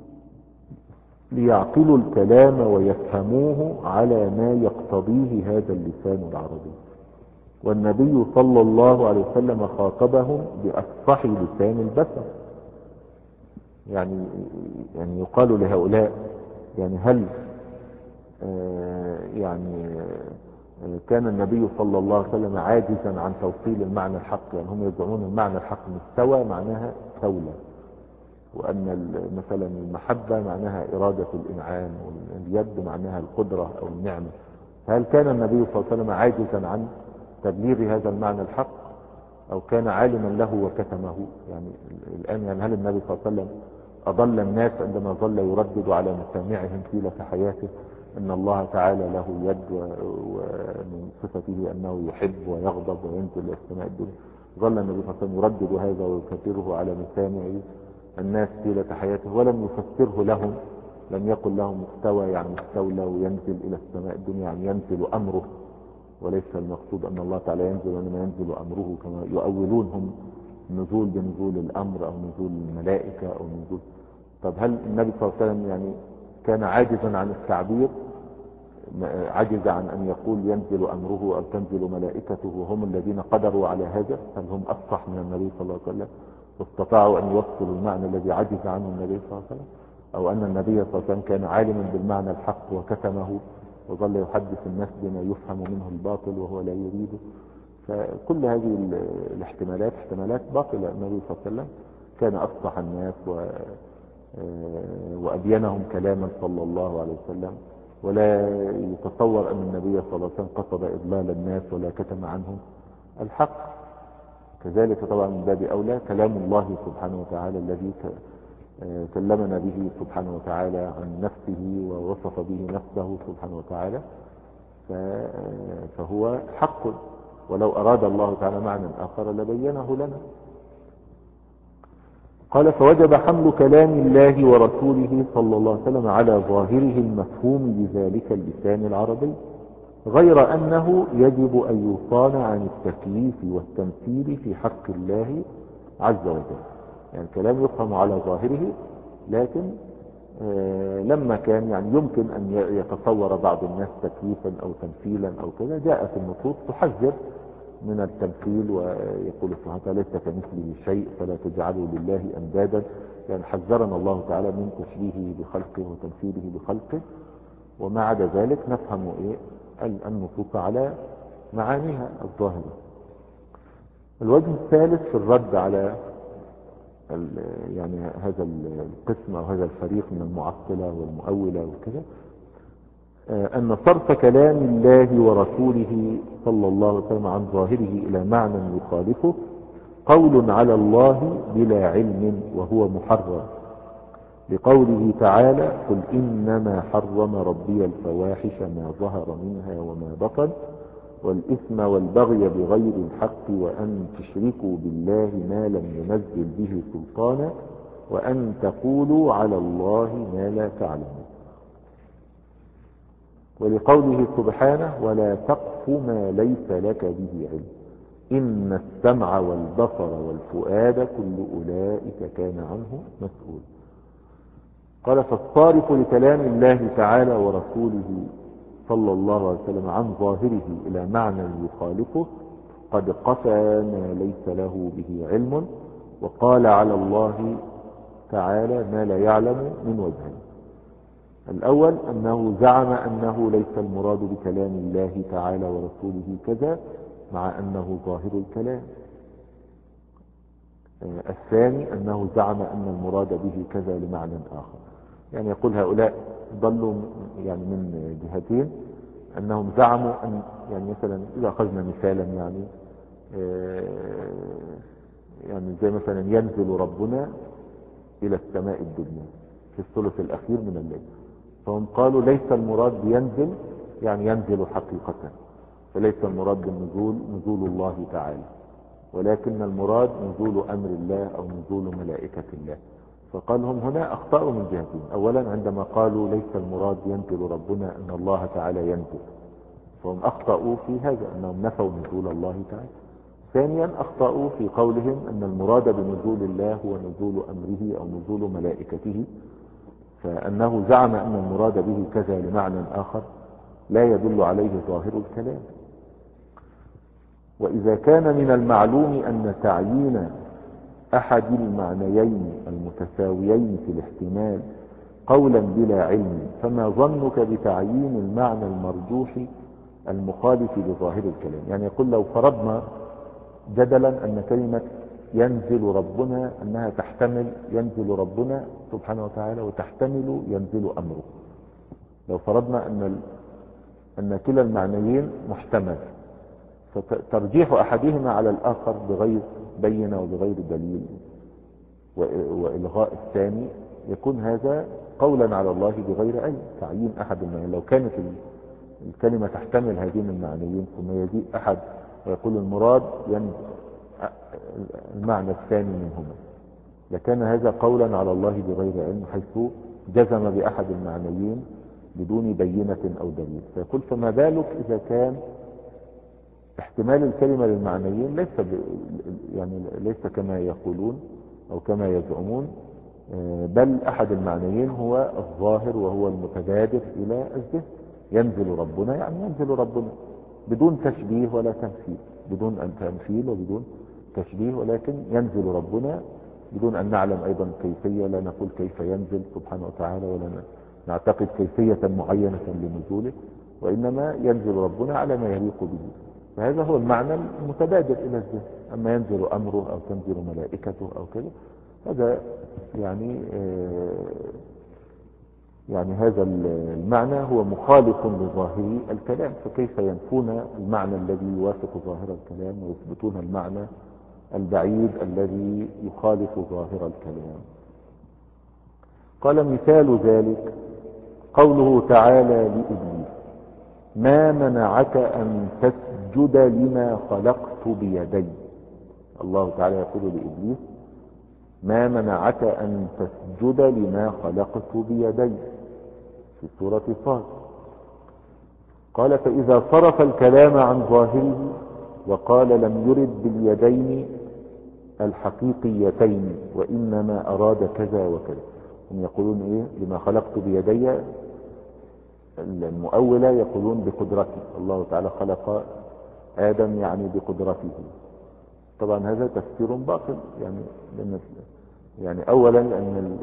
ليعقلوا الكلام ويفهموه على ما يقتضيه هذا اللسان العربي، والنبي صلى الله عليه وسلم خاطبهم بأفصح لسان البشر. يعني يعني يقال لهؤلاء يعني هل آه يعني آه كان النبي صلى الله عليه وسلم عاجزا عن توصيل المعنى الحق؟ يعني هم يزعمون المعنى الحق مستوى معناها دولة، وأن مثلا المحبة معناها إرادة الإنعام، واليد معناها القدرة أو النعمة. فهل كان النبي صلى الله عليه وسلم عاجزا عن تبليغ هذا المعنى الحق، أو كان عالما له وكتمه؟ يعني الآن يعني هل النبي صلى الله عليه وسلم أضل الناس عندما ظل يردد على مسامعهم طيلة حياته أن الله تعالى له يد، ومن صفته أنه يحب ويغضب وينزل إلى السماء الدنيا؟ ظل النبي صلى الله عليه وسلم يردد هذا ويكرره على مسامع الناس طيلة حياته ولم يفسره لهم، لم يقل لهم استوى يعني استولى وينزل إلى السماء الدنيا يعني ينزل أمره، وليس المقصود أن الله تعالى ينزل وإنما ينزل أمره كما يؤولون هم نزول بنزول الأمر أو نزول الملائكة أو نزول. طب هل النبي صلى الله عليه وسلم يعني كان عاجزا عن التعبير، عجز عن أن يقول ينزل أمره أو تنزل ملائكته وهم الذين قدروا على هذا؟ هل هم أفصح من النبي صلى الله عليه وسلم؟ واستطاعوا أن يوصلوا المعنى الذي عجز عنه النبي صلى الله عليه وسلم، أو أن النبي صلى الله عليه وسلم كان عالما بالمعنى الحق وكتمه وظل يحدث الناس بما يفهم منه الباطل وهو لا يريده. فكل هذه الاحتمالات احتمالات باطلة. النبي صلى الله عليه وسلم كان أفصح الناس و وأبينهم كلاما صلى الله عليه وسلم، ولا يتصور أن النبي صلى الله عليه وسلم قصد إضلال الناس ولا كتم عنهم الحق. كذلك طبعا من باب أولى كلام الله سبحانه وتعالى الذي كلمنا به سبحانه وتعالى عن نفسه ووصف به نفسه سبحانه وتعالى، فهو حق، ولو أراد الله تعالى معنى آخر لبينه لنا. قال فوجب حمل كلام الله ورسوله صلى الله عليه وسلم على ظاهره المفهوم بذلك اللسان العربي، غير أنه يجب أن يصان عن التكييف والتمثيل في حق الله عز وجل. يعني الكلام يفهم على ظاهره، لكن آه لما كان يعني يمكن أن يتصور بعض الناس تكييفا أو تمثيلا أو كذا، جاءت النصوص تحذر من التمثيل، ويقول سبحانه وتعالى ليس كمثله شيء فلا تجعلوا لله أندادا. يعني حذرنا الله تعالى من تشبيهه بخلقه وتمثيله بخلقه، وما عدا ذلك نفهم إيه النصوص على معانيها الظاهرة. الوجه الثالث في الرد على يعني هذا القسم أو هذا الفريق من المعطلة والمؤولة وكذا، أن صرف كلام الله ورسوله صلى الله عليه وسلم عن ظاهره إلى معنى يخالفه قول على الله بلا علم وهو محرم، لقوله تعالى قل إنما حرم ربي الفواحش ما ظهر منها وما بطن والإثم والبغي بغير الحق وأن تشركوا بالله ما لم ينزل به سلطانا وأن تقولوا على الله ما لا تعلمون. ولقوله سبحانه ولا تقف ما ليس لك به علم إن السمع والبصر والفؤاد كل أولئك كان عنه مسؤول. قال فالصارف لكلام الله تعالى ورسوله صلى الله عليه وسلم عن ظاهره إلى معنى يخالفه قد قفى ما ليس له به علم، وقال على الله تعالى ما لا يعلم من وجهه. الأول أنه زعم أنه ليس المراد بكلام الله تعالى ورسوله كذا مع أنه ظاهر الكلام. الثاني أنه زعم أن المراد به كذا لمعنى آخر. يعني يقول هؤلاء ضلوا يعني من جهتين، أنهم زعموا أن يعني مثلا إذا أخذنا مثالا يعني يعني زي مثلا ينزل ربنا إلى السماء الدنيا في الثلث الأخير من الليل، فهم قالوا ليس المراد بينزل يعني ينزل حقيقة، فليس المراد بالنزول نزول الله تعالى، ولكن المراد نزول أمر الله أو نزول ملائكة الله. فقال هم هنا أخطأوا من جهتين. أولا عندما قالوا ليس المراد ينزل ربنا أن الله تعالى ينزل، فهم أخطأوا في هذا أنهم نفوا نزول الله تعالى. ثانيا أخطأوا في قولهم أن المراد بنزول الله هو نزول أمره أو نزول ملائكته، فأنه زعم أن المراد به كذا لمعنى آخر لا يدل عليه ظاهر الكلام. وإذا كان من المعلوم أن تعيين أحد المعنيين المتساويين في الاحتمال قولا بلا علم، فما ظنك بتعيين المعنى المرجوح المخالف لظاهر الكلام؟ يعني يقول لو فرضنا جدلا أن كلمة ينزل ربنا أنها تحتمل ينزل ربنا سبحانه وتعالى وتحتمل ينزل أمره، لو فرضنا أن أن كلا المعنيين محتمل، فترجيح أحدهما على الآخر بغير بينة وبغير دليل وإلغاء الثاني يكون هذا قولا على الله بغير أي تعيين أحد المعنيين. لو كانت الكلمة تحتمل هذين المعنيين ثم يجيء أحد ويقول المراد المعنى الثاني منهما، لكان هذا قولا على الله بغير علم، حيث جزم بأحد المعنيين بدون بينة أو دليل. فيقول فما بالك إذا كان احتمال الكلمة للمعنيين ليس ب... يعني ليس كما يقولون أو كما يزعمون، بل أحد المعنيين هو الظاهر وهو المتبادر إلى الذهن. ينزل ربنا يعني ينزل ربنا بدون تشبيه ولا تمثيل، بدون أن تمثيل وبدون تشبيه، ولكن ينزل ربنا بدون أن نعلم أيضا كيفية، لا نقول كيف ينزل سبحانه وتعالى ولا نعتقد كيفية معينة لنزوله، وإنما ينزل ربنا على ما يليق به. فهذا هو المعنى المتبادر إلى الذهن. أما ينزل أمره أو تنزل ملائكته أو كذا، هذا يعني يعني هذا المعنى هو مخالف لظاهر الكلام، فكيف ينفون المعنى الذي يوافق ظاهر الكلام ويثبتون المعنى البعيد الذي يخالف ظاهر الكلام؟ قال مثال ذلك قوله تعالى لإبليس: ما منعك أن تسجد لما خلقت بيدي. الله تعالى يقول لإبليس: ما منعك أن تسجد لما خلقت بيدي، في سورة صاد. قال: فإذا صرف الكلام عن ظاهره وقال لم يرد باليدين الحقيقيتين وإنما أراد كذا وكذا، هم يقولون إيه لما خلقت بيدي؟ المؤولة يقولون بقدرته، الله تعالى خلق آدم يعني بقدرته. طبعا هذا تفسير باطل، يعني لأن يعني أولا لأن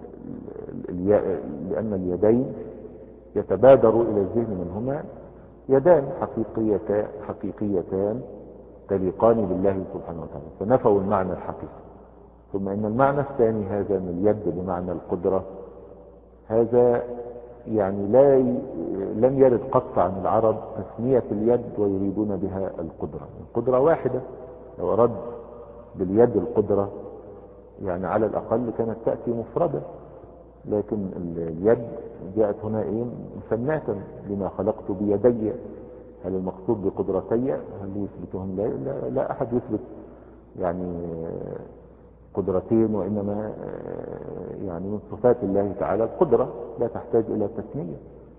لأن اليدين يتبادر إلى الذهن منهما يدان حقيقيتان حقيقيتان تليقان بالله سبحانه وتعالى، فنفوا المعنى الحقيقي. ثم إن المعنى الثاني هذا من اليد بمعنى القدرة، هذا يعني لا لم يرد قط عن العرب تسمية اليد ويريدون بها القدرة. القدرة واحدة، لو أراد باليد القدرة يعني على الأقل كانت تأتي مفردة، لكن اليد جاءت هنا ايه مثناة لما خلقت بيدي. هل المقصود بقدرتي؟ هل يثبتهم؟ لا, لا, لا أحد يثبت يعني قدرتين، وإنما يعني من صفات الله تعالى القدرة لا تحتاج إلى تسمية.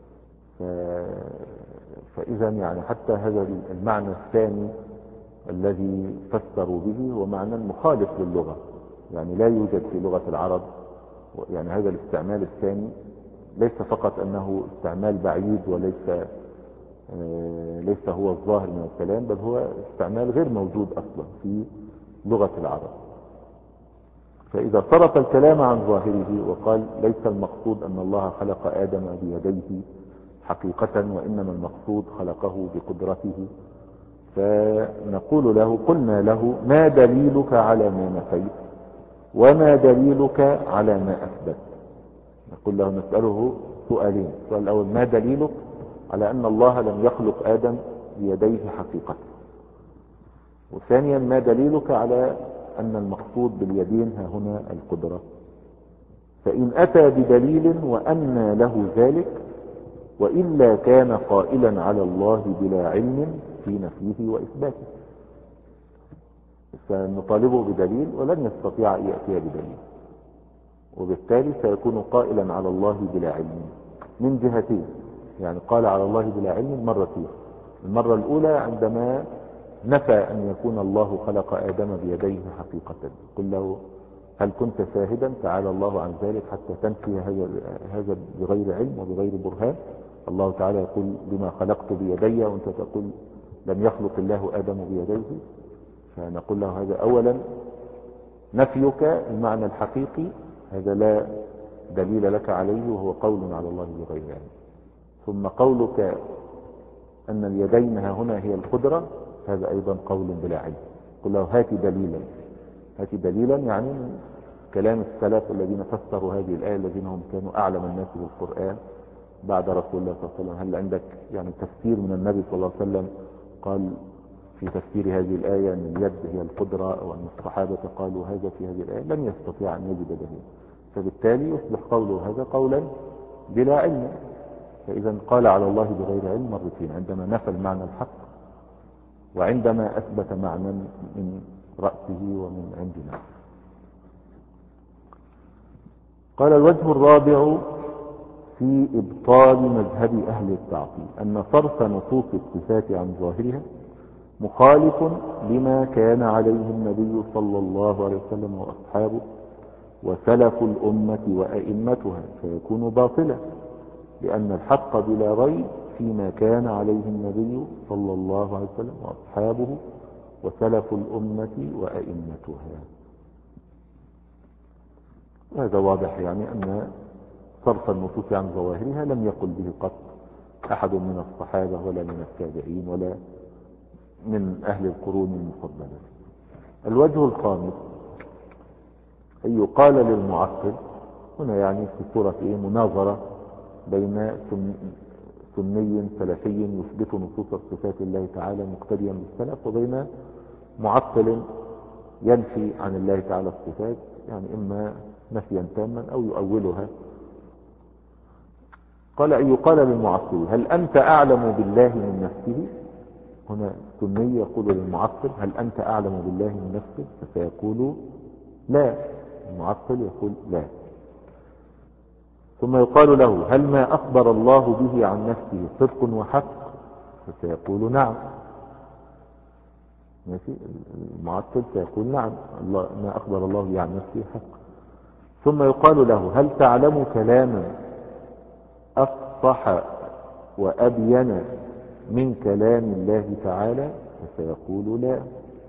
فإذا يعني حتى هذا المعنى الثاني الذي فسروا به هو معنى مخالف للغة، يعني لا يوجد في لغة العرب. يعني هذا الاستعمال الثاني ليس فقط أنه استعمال بعيد وليس ليس هو الظاهر من الكلام، بل هو استعمال غير موجود أصلا في لغة العرب. فإذا صرف الكلام عن ظاهره وقال ليس المقصود أن الله خلق آدم بيديه حقيقة، وإنما المقصود خلقه بقدرته، فنقول له قلنا له: ما دليلك على ما نفيت وما دليلك على ما أثبت؟ نقول له نسأله سؤالين: السؤال الأول ما دليلك على أن الله لم يخلق آدم بيديه حقيقة؟ وثانيا ما دليلك على أن المقصود باليدين ها هنا القدرة؟ فإن أتى بدليل وأنى له ذلك، وإلا كان قائلا على الله بلا علم في نفيه وإثباته. سنطالبه بدليل ولن يستطيع أن يأتي بدليل، وبالتالي سيكون قائلا على الله بلا علم من جهتين. يعني قال على الله بلا علم مرتين: المرة الأولى عندما نفى أن يكون الله خلق آدم بيديه حقيقة، قل له: هل كنت شاهدا؟ تعالى الله عن ذلك حتى تنفي هذا هذا بغير علم وبغير برهان. الله تعالى يقول: بما خلقت بيدي، وانت تقول لم يخلق الله آدم بيديه. فنقول له هذا أولا نفيك المعنى الحقيقي، هذا لا دليل لك عليه، وهو قول على الله بغير علم. ثم قولك أن اليدين ها هنا هي القدرة، هذا أيضا قول بلا علم. قل له: هات دليلا، هات دليلا، يعني من كلام السلف الذين فسروا هذه الآية، الذين هم كانوا أعلم الناس بالقرآن بعد رسول الله صلى الله عليه وسلم. هل عندك يعني تفسير من النبي صلى الله عليه وسلم قال في تفسير هذه الآية أن اليد هي القدرة، أو أن الصحابة قالوا هذا في هذه الآية؟ لم يستطيع أن يجد دليل، فبالتالي يصبح قوله هذا قولا بلا علم. فإذا قال على الله بغير علم مرتين: عندما نفى المعنى الحق، وعندما أثبت معنى من رأسه ومن عندنا. قال: الوجه الرابع في إبطال مذهب أهل التعطيل أن صرف نصوص الصفات عن ظاهرها مخالف لما كان عليه النبي صلى الله عليه وسلم وأصحابه وسلف الأمة وأئمتها، فيكون باطلا، لأن الحق بلا ريب فيما كان عليه النبي صلى الله عليه وسلم وأصحابه وسلف الأمة وأئمتها. هذا واضح يعني أن صرف النصوص عن ظواهرها لم يقل به قط أحد من الصحابة ولا من التابعين ولا من أهل القرون المفضلة. الوجه الخامس أن يقال للمعطل، هنا يعني في صورة إيه مناظرة بين سني سلفي يثبت نصوص صفات الله تعالى مقتديا بالسلف، وبين معطل ينفي عن الله تعالى الصفات، يعني إما نفيا تاما أو يؤولها. قال أن يقال للمعطل هل أنت أعلم بالله من نفسه؟ هنا السني يقول للمعطل هل أنت أعلم بالله من نفسه؟ فسيقول لا. المعطل يقول لا. ثم يقال له هل ما أخبر الله به عن نفسه صدق وحق؟ فسيقول نعم. ماشي، المعطل سيقول نعم، الله ما أخبر الله به عن نفسه حق. ثم يقال له هل تعلم كلاما أفصح وأبين من كلام الله تعالى؟ فسيقول لا.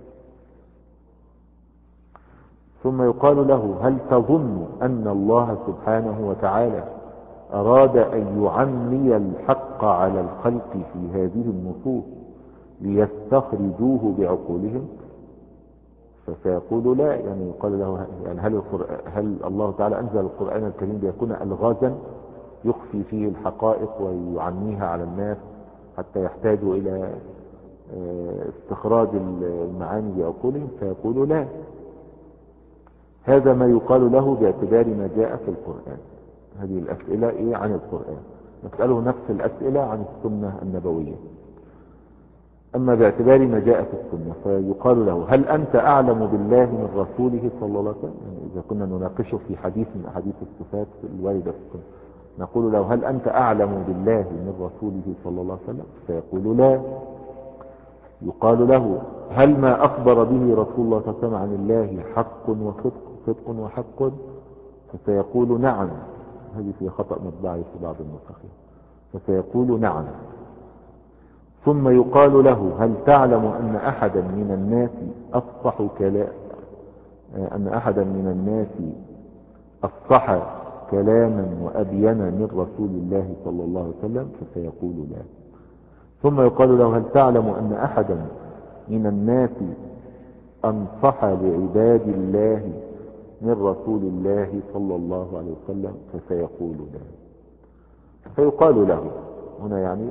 ثم يقال له هل تظن أن الله سبحانه وتعالى أراد أن يعمي الحق على الخلق في هذه النصوص ليستخرجوه بعقولهم؟ فسيقول لا. يعني يقال له يعني هل, هل الله تعالى أنزل القرآن الكريم ليكون ألغازا يخفي فيه الحقائق ويعميها على الناس حتى يحتاجوا إلى استخراج المعاني بعقولهم؟ فيقول لا. هذا ما يقال له باعتبار ما جاء في القرآن. هذه الأسئلة إيه عن القرآن، نسأله نفس الأسئلة عن السنة النبوية. أما باعتبار ما جاء في السنة فيقال له هل أنت أعلم بالله من رسوله صلى الله عليه وسلم؟ يعني إذا كنا نناقشه في حديث من أحاديث الصفات الواردة في السنة نقول له هل أنت أعلم بالله من رسوله صلى الله عليه وسلم؟ فيقول لا. يقال له هل ما أخبر به رسول الله صلى الله عليه وسلم عن الله حق وصدق صدق وحق؟ فسيقول نعم. هذه في خطأ مطبعي في بعض النسخ. فسيقول نعم. ثم يقال له هل تعلم أن أحدا من الناس أفصح كلام أن أحدا من الناس أفصح كلاما وأبين من رسول الله صلى الله عليه وسلم؟ فسيقول لا. ثم يقال له هل تعلم أن أحدا من الناس أنصح لعباد الله من رسول الله صلى الله عليه وسلم؟ فسيقول لا. فيقال له هنا يعني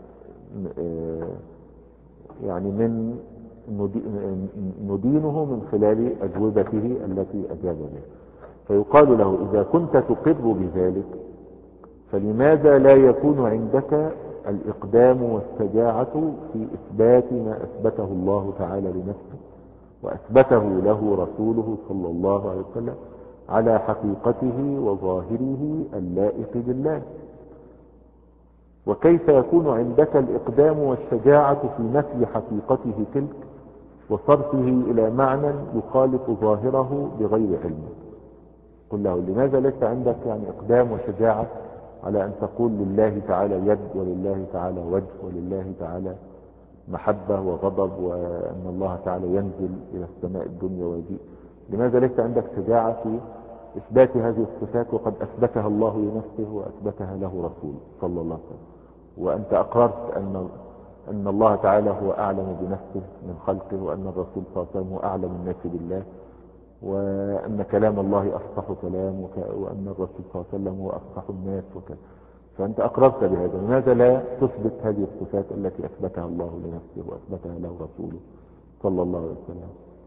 يعني من ندينه من خلال أجوبته التي أجاب بها. فيقال له إذا كنت تقر بذلك فلماذا لا يكون عندك الإقدام والشجاعة في إثبات ما أثبته الله تعالى لنفسه وأثبته له رسوله صلى الله عليه وسلم على حقيقته وظاهره اللائق بالله؟ وكيف يكون عندك الإقدام والشجاعة في نفي حقيقته تلك وصرفه إلى معنى يخالف ظاهره بغير علم؟ قل له لماذا ليس عندك يعني إقدام وشجاعة على أن تقول لله تعالى يد ولله تعالى وجه ولله تعالى محبة وغضب وأن الله تعالى ينزل إلى السماء الدنيا ويجيء؟ لماذا ليس عندك شجاعة في إثبات هذه الصفات وقد أثبتها الله لنفسه وأثبتها له رسوله صلى الله عليه وسلم، وأنت أقررت أن أن الله تعالى هو أعلم بنفسه من خلقه وأن الرسول صلى الله عليه وسلم هو أعلم الناس بالله وأن كلام الله أفصح كلام وأن الرسول صلى الله عليه وسلم هو أفصح الناس وكذا، فأنت أقررت بهذا. لماذا لا تثبت هذه الصفات التي أثبتها الله لنفسه وأثبتها له رسوله صلى الله عليه وسلم؟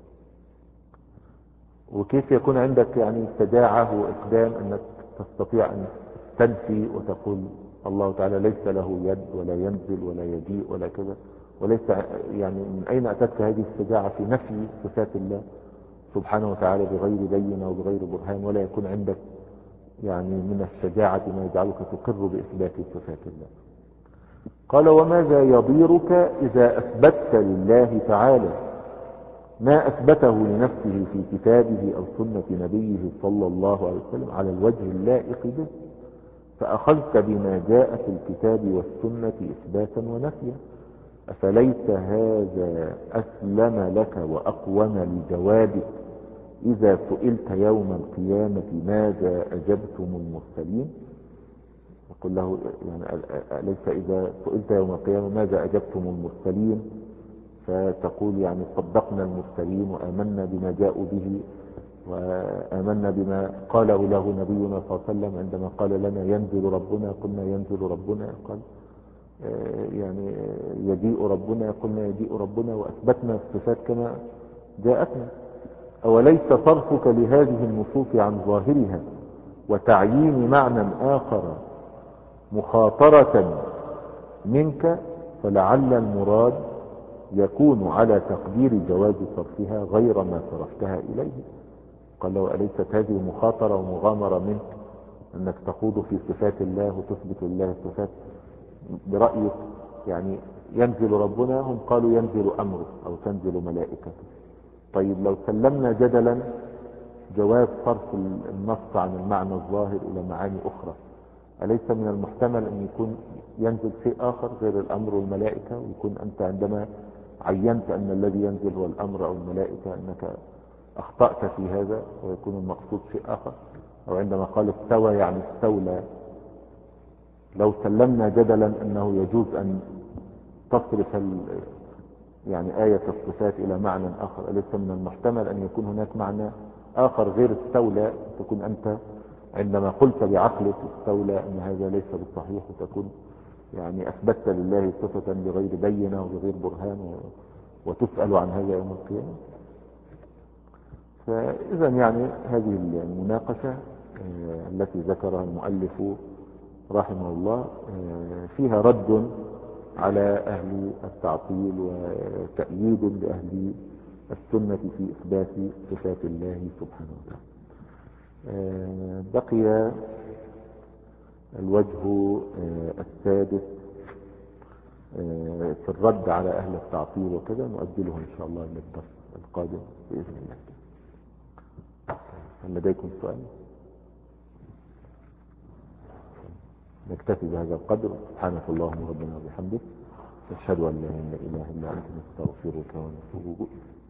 وكيف يكون عندك يعني شجاعة وإقدام أنك تستطيع أن تنفي وتقول الله تعالى ليس له يد ولا ينزل ولا يجيء ولا كذا، وليس يعني من أين أتتك هذه الشجاعة في نفي صفات الله سبحانه وتعالى بغير بينة وبغير برهان، ولا يكون عندك يعني من الشجاعة ما يجعلك تقر بإثبات صفات الله؟ قال وماذا يضيرك إذا أثبتت لله تعالى ما أثبته لنفسه في كتابه أو سنة نبيه صلى الله عليه وسلم على الوجه اللائق به، فأخذت بما جاء في الكتاب والسنة إثباتا ونفيا؟ أفليس هذا أسلم لك وأقوم لجوابك إذا سئلت يوم القيامة ماذا أجبتم المرسلين، يقول له يعني أليس إذا سئلت يوم القيامة ماذا أجبتم المرسلين فتقول يعني صدقنا المرسلين وآمنا بما جاءوا به وآمنا بما قاله له نبينا صلى الله عليه وسلم عندما قال لنا ينزل ربنا قلنا ينزل ربنا، قال يعني يجيء ربنا قلنا يجيء ربنا، وأثبتنا الصفات كما جاءتنا. أوليس صرفك لهذه النصوص عن ظاهرها وتعيين معنى آخر مخاطرة منك فلعل المراد يكون على تقدير جواز صرفها غير ما صرفتها إليه. قال له أليست هذه مخاطرة ومغامرة منك أنك تخوض في صفات الله وتثبت الله صفات برأيك؟ يعني ينزل ربنا، هم قالوا ينزل أمره أو تنزل ملائكته. طيب لو سلمنا جدلا جواز صرف النص عن المعنى الظاهر إلى معاني أخرى، أليس من المحتمل أن يكون ينزل شيء آخر غير الأمر والملائكة، ويكون أنت عندما عينت أن الذي ينزل هو الأمر أو الملائكة أنك أخطأت في هذا ويكون المقصود شيء آخر؟ أو عندما قال استوى يعني استولى، لو سلمنا جدلا أنه يجوز أن تصرف يعني آية الصفات إلى معنى آخر، أليس من المحتمل أن يكون هناك معنى آخر غير استولى، تكون أنت عندما قلت بعقلك استولى أن هذا ليس بالصحيح، وتكون يعني أثبتت لله صفة بغير بينة وبغير برهان وتسأل عن هذا يوم القيامة. فإذا يعني هذه المناقشة التي ذكرها المؤلف رحمه الله فيها رد على أهل التعطيل وتأييد لأهل السنة في إثبات صفات الله سبحانه وتعالى. بقي الوجه السادس في الرد على أهل التعطيل وكذا، نؤجله إن شاء الله للدرس القادم بإذن الله. هل لديكم سؤال؟ نكتفي بهذا القدر. سبحانك اللهم ربنا وبحمدك، نشهد أن لا إله إلا أنت، نستغفرك ونتوب إليك.